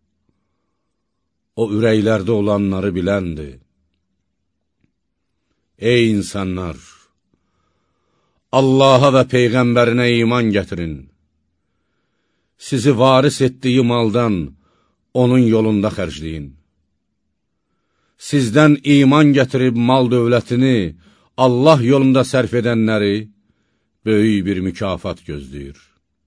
O ürəklərdə olanları biləndir. Ey insanlar! Allaha və Peyğəmbərinə iman gətirin. Sizi varis etdiyi maldan onun yolunda xərcləyin. Sizdən iman gətirib mal dövlətini Allah yolunda sərf edənləri böyük bir mükafat gözləyir.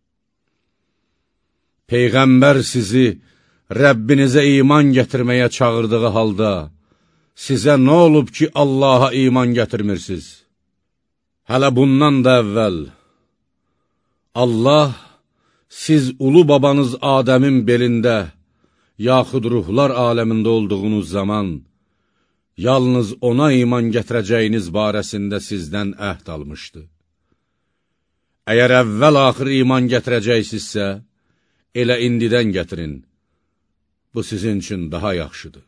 Peyğəmbər sizi Rəbbinizə iman gətirməyə çağırdığı halda, sizə nə olub ki, Allaha iman gətirmirsiniz? Hələ bundan da əvvəl, Allah, siz ulu babanız Adəmin belində, yaxud ruhlar aləmində olduğunuz zaman, yalnız ona iman gətirəcəyiniz barəsində sizdən əhd almışdı. Əgər əvvəl-axır iman gətirəcəksinizsə, elə indidən gətirin. Bu sizin üçün daha yaxşıdır.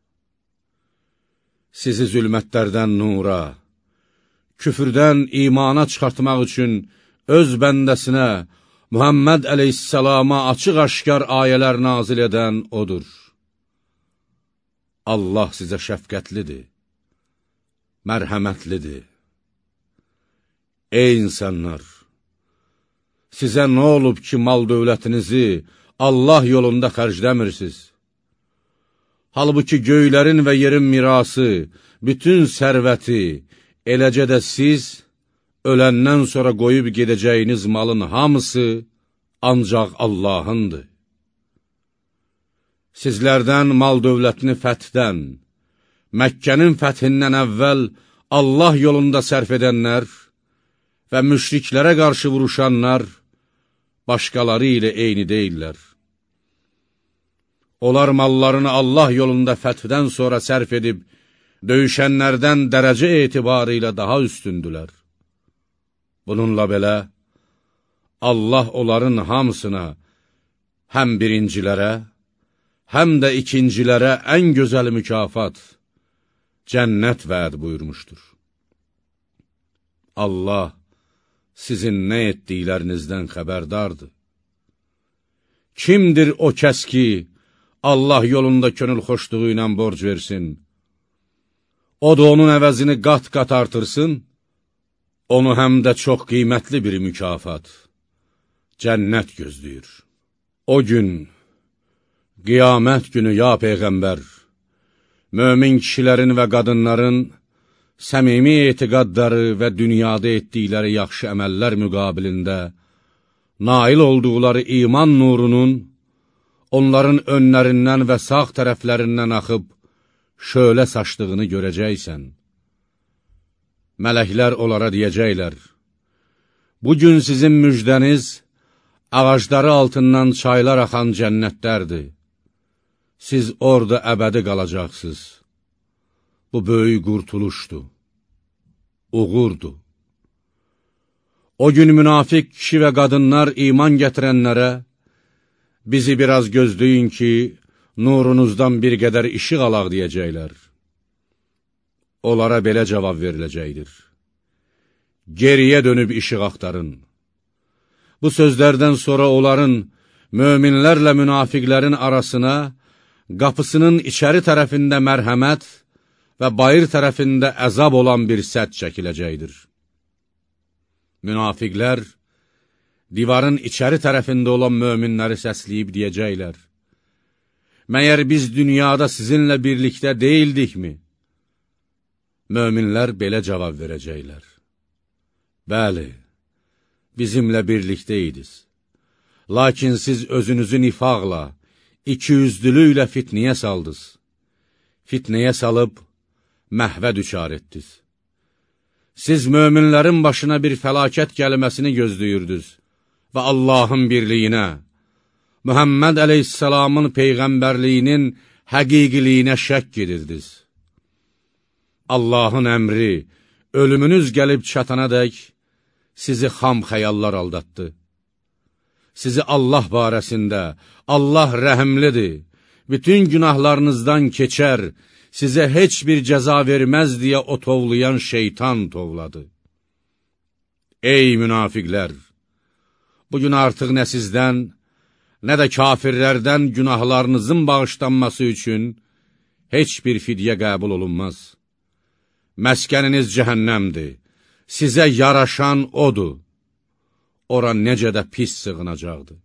Sizi zülmətlərdən nura, küfürdən imana çıxartmaq üçün öz bəndəsinə, Muhammed əleyhissalama açıq-aşkar ayələr nazil edən odur. Allah sizə şəfqətlidir, mərhəmətlidir. Ey insanlar! Sizə nə olub ki, mal dövlətinizi Allah yolunda xərcləmirsiniz? Halbuki göylərin və yerin mirası, bütün sərvəti, eləcə də siz, öləndən sonra qoyub gedəcəyiniz malın hamısı ancaq Allahındır. Sizlərdən mal dövlətini fəthdən, Məkkənin fəthindən əvvəl Allah yolunda sərf edənlər və müşriklərə qarşı vuruşanlar başqaları ilə eyni deyirlər. Onlar mallarını Allah yolunda fəthdən sonra sərf edib, döyüşənlərdən dərəcə etibarı ilə daha üstündülər. Bununla belə, Allah onların hamısına, həm birincilərə, həm də ikincilərə ən gözəl mükafat, cənnət vəd buyurmuşdur. Allah sizin nə etdiklərinizdən xəbərdardır. Kimdir o kəs ki, Allah yolunda könül xoşluğu ilə borc versin? O da onun əvəzini qat-qat artırsın, onu həm də çox qiymətli bir mükafat, cənnət gözləyir. O gün, qiyamət günü, ya Peyğəmbər, mömin kişilərin və qadınların səmimi etiqadları və dünyada etdikləri yaxşı əməllər müqabilində nail olduqları iman nurunun onların önlərindən və sağ tərəflərindən axıb şölə saçdığını görəcəksən. Mələklər onlara deyəcəklər, bugün sizin müjdəniz ağacları altından çaylar axan cənnətlərdir. Siz orada əbədi qalacaqsınız. Bu böyük qurtuluşdur, uğurdur. O gün münafiq kişi və qadınlar iman gətirənlərə, bizi biraz gözləyin ki, nurunuzdan bir qədər işıq alaq deyəcəklər. Onlara belə cavab veriləcəkdir. Geriyə dönüb işıq axtarın. Bu sözlərdən sonra onların, möminlərlə münafiqlərin arasına, qapısının içəri tərəfində mərhəmət və bayır tərəfində əzab olan bir sədd çəkiləcəkdir. Münafiqlər, divarın içəri tərəfində olan möminləri səsləyib deyəcəklər, məyər biz dünyada sizinlə birlikdə deyildikmi? Möminlər belə cavab verəcəklər, bəli, bizimlə birlikdə idiniz. Lakin siz özünüzü nifaqla, ikiyüzlülüklə fitnəyə saldınız. Fitnəyə salıb, məhvə düçar etdiniz. Siz möminlərin başına bir fəlakət gəlməsini gözləyirdiniz və Allahın birliyinə, Muhammed əleyhissalamın peyğəmbərliyinin həqiqiliyinə şəkk edirdiniz. Allahın əmri, ölümünüz gəlib çatana dək, sizi xam xəyallar aldatdı. Sizi Allah barəsində, Allah rəhimlidir, bütün günahlarınızdan keçər, sizə heç bir cəza verməz deyə o tovlayan şeytan tovladı. Ey münafiqlər! Bugün artıq nə sizdən, nə də kafirlərdən günahlarınızın bağışlanması üçün heç bir fidyə qəbul olunmaz. Məskəniniz cəhənnəmdir, sizə yaraşan odur. Ora necə də pis sığınacaqdır.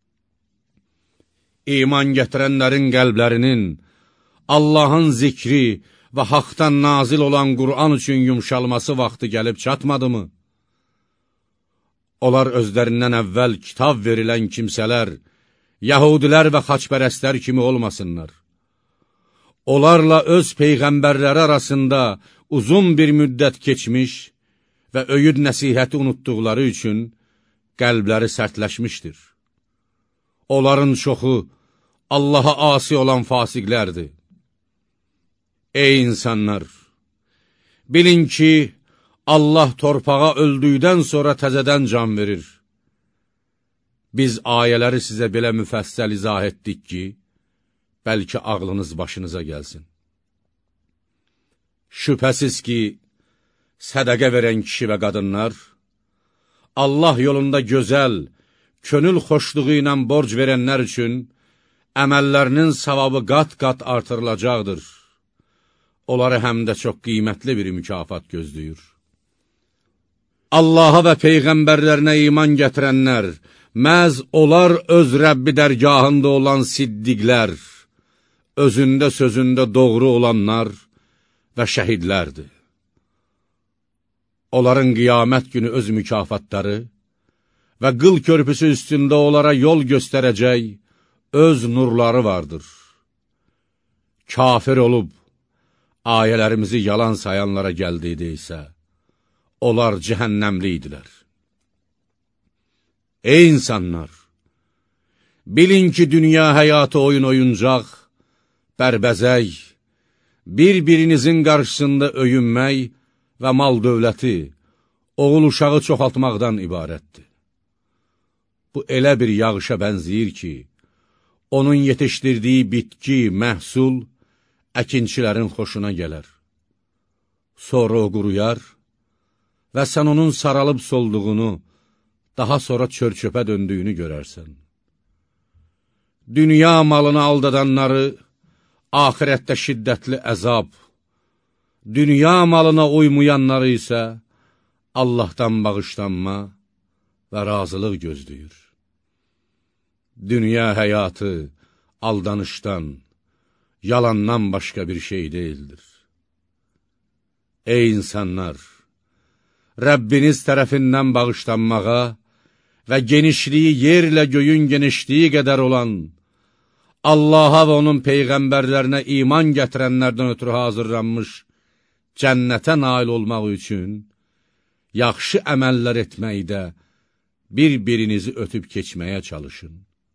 İman gətirənlərin qəlblərinin, Allahın zikri və haqdan nazil olan Qur'an üçün yumşalması vaxtı gəlib çatmadı mı? Onlar özlərindən əvvəl kitab verilən kimsələr, yəhudilər və xaçpərəstlər kimi olmasınlar. Onlarla öz peyğəmbərləri arasında uzun bir müddət keçmiş və öyüd nəsihəti unutduqları üçün qəlbləri sərtləşmişdir. Onların çoxu Allaha asi olan fasiqlərdir. Ey insanlar! Bilin ki, Allah torpağa öldükdən sonra təzədən can verir. Biz ayələri sizə belə müfəssəl izah etdik ki, bəlkə ağlınız başınıza gəlsin. Şübhəsiz ki, sədəqə verən kişi və qadınlar, Allah yolunda gözəl, könül xoşluğu ilə borc verənlər üçün əməllərinin savabı qat-qat artırılacaqdır. Onları həm də çox qiymətli bir mükafat gözləyir. Allaha və peyğəmbərlərinə iman gətirənlər, məhz onlar öz Rəbbi dərgahında olan siddiqlər, özündə sözündə doğru olanlar və şəhidlərdir. Onların qiyamət günü öz mükafatları və qıl körpüsü üstündə onlara yol göstərəcək öz nurları vardır. Kafir olub, ayələrimizi yalan sayanlara gəldiydi isə, onlar cəhənnəmli idilər. Ey insanlar! Bilin ki, dünya həyatı oyun oyuncaq, bərbəzək, bir-birinizin qarşısında öyünmək və mal dövləti, oğul uşağı çoxaltmaqdan ibarətdir. Bu elə bir yağışa bənziyir ki, onun yetişdirdiyi bitki, məhsul, əkinçilərin xoşuna gələr. Sonra o quruyar və sən onun saralıb solduğunu, daha sonra çör-çöpə döndüyünü görərsən. Dünya malını aldadanları, axirətdə şiddətli əzab, dünya malına uymayanları isə Allahdan bağışlanma və razılıq gözləyir. Dünya həyatı aldanışdan, yalandan başqa bir şey deyildir. Ey insanlar! Rəbbiniz tərəfindən bağışlanmağa və genişliyi yerlə göyün genişliyi qədər olan, Allaha və onun peyğəmbərlərinə iman gətirənlərdən ötürü hazırlanmış cənnətə nail olmaq üçün yaxşı əməllər etməkdə bir-birinizi ötüb keçməyə çalışın.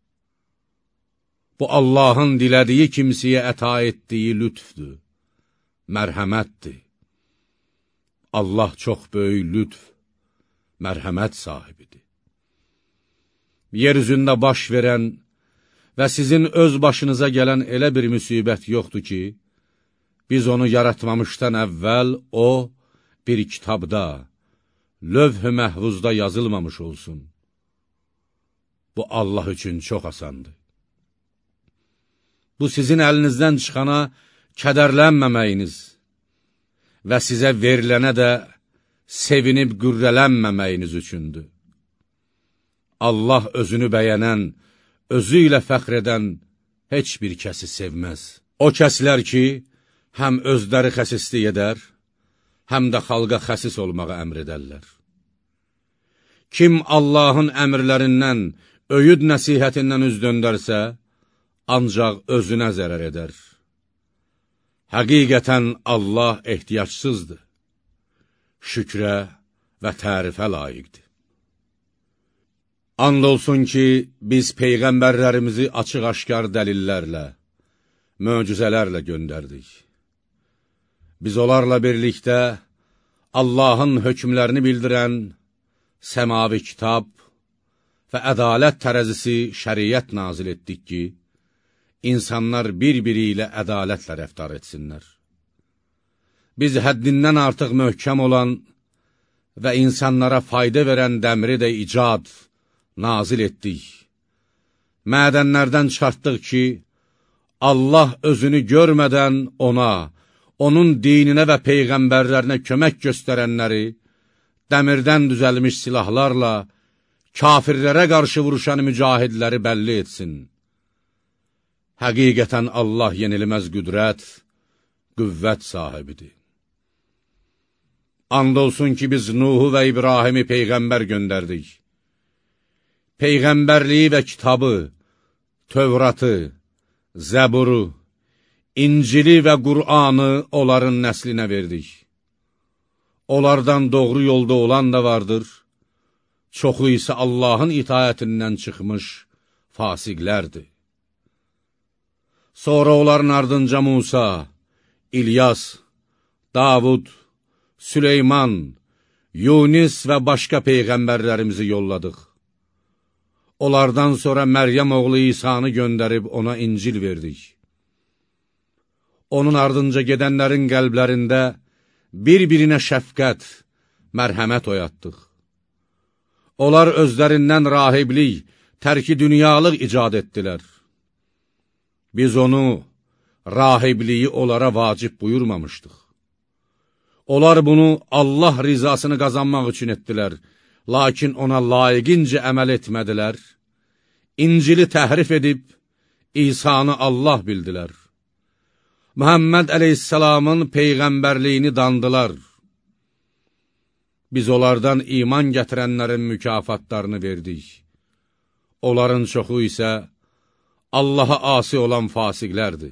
Bu, Allahın dilədiyi kimsəyə əta etdiyi lütfdür, mərhəmətdir. Allah çox böyük lütf, mərhəmət sahibidir. Yeryüzündə baş verən və sizin öz başınıza gələn elə bir müsibət yoxdur ki, biz onu yaratmamışdan əvvəl o, bir kitabda, lövh-ü məhvuzda yazılmamış olsun. Bu, Allah üçün çox asandır. Bu, sizin əlinizdən çıxana kədərlənməməyiniz və sizə verilənə də sevinib qürrələnməməyiniz üçündür. Allah özünü bəyənən, özü ilə fəxr edən heç bir kəsi sevməz. O kəslər ki, həm özləri xəsislik edər, həm də xalqa xəsis olmağa əmr edərlər. Kim Allahın əmrlərindən, öyüd nəsihətindən üz döndərsə, ancaq özünə zərər edər. Həqiqətən Allah ehtiyacsızdır, şükrə və tərifə layiqdir. And olsun ki, biz peyğəmbərlərimizi açıq-aşkar dəlillərlə, möcüzələrlə göndərdik. Biz onlarla birlikdə Allahın hökmlərini bildirən səmavi kitab və ədalət tərəzisi şəriət nazil etdik ki, insanlar bir-biri ilə ədalətlə rəftar etsinlər. Biz həddindən artıq möhkəm olan və insanlara fayda verən dəmiri də icad, nazil etdik. Mədənlərdən çıxartdıq ki, Allah özünü görmədən ona, onun dininə və peyğəmbərlərinə kömək göstərənləri, dəmirdən düzəlmiş silahlarla kafirlərə qarşı vuruşan mücahidləri bəlli etsin. Həqiqətən Allah yenilməz qüdrət, qüvvət sahibidir. And olsun ki, biz Nuhu və İbrahimi peyğəmbər göndərdik. Peyğəmbərliyi və kitabı, Tövratı, Zəburu, İncili və Qur'anı onların nəslinə verdik. Onlardan doğru yolda olan da vardır, çoxu isə Allahın itayətindən çıxmış fasiqlərdir. Sonra onların ardınca Musa, İlyas, Davud, Süleyman, Yunis və başqa peyğəmbərlərimizi yolladıq. Onlardan sonra Məryəm oğlu İsa'nı göndərib ona İncil verdik. Onun ardınca gedənlərin qəlblərində bir-birinə şəfqət, mərhəmət oyatdıq. Onlar özlərindən rahiblik, tərki dünyalıq icad etdilər. Biz onu, rahibliyi onlara vacib buyurmamışdıq. Onlar bunu Allah rizasını qazanmaq üçün etdilər, lakin ona layiqincə əməl etmədilər, İncili təhrif edib, İsa'nı Allah bildilər. Muhammed əleyhissalamın peyğəmbərliyini dandılar. Biz onlardan iman gətirənlərin mükafatlarını verdik. Onların çoxu isə Allaha asi olan fasiqlərdir.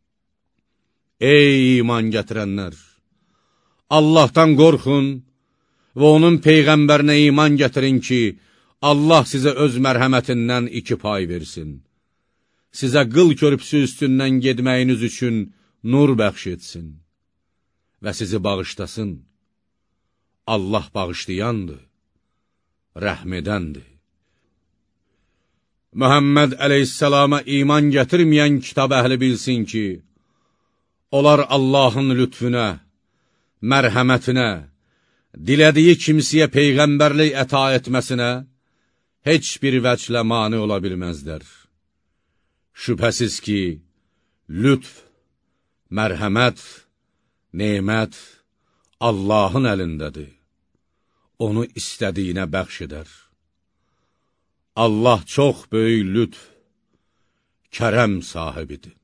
Ey iman gətirənlər! Allahdan qorxun və onun peyğəmbərinə iman gətirin ki, Allah sizə öz mərhəmətindən iki pay versin. Sizə qıl körpüsü üstündən gedməyiniz üçün nur bəxş etsin və sizi bağışlasın. Allah bağışlayandır, rəhm edəndir. Muhammed əleyhissalama iman gətirməyən kitab əhli bilsin ki, onlar Allahın lütfüne, mərhəmətinə, dilədiyi kimsəyə peyğəmbərlik əta etməsinə heç bir vəclə mani ola bilməzlər. Şübhəsiz ki, lütf, mərhəmət, nemət Allahın əlindədir. Onu istədiyinə bəxş edər. Allah çox böyük lütf, kərəm sahibidir.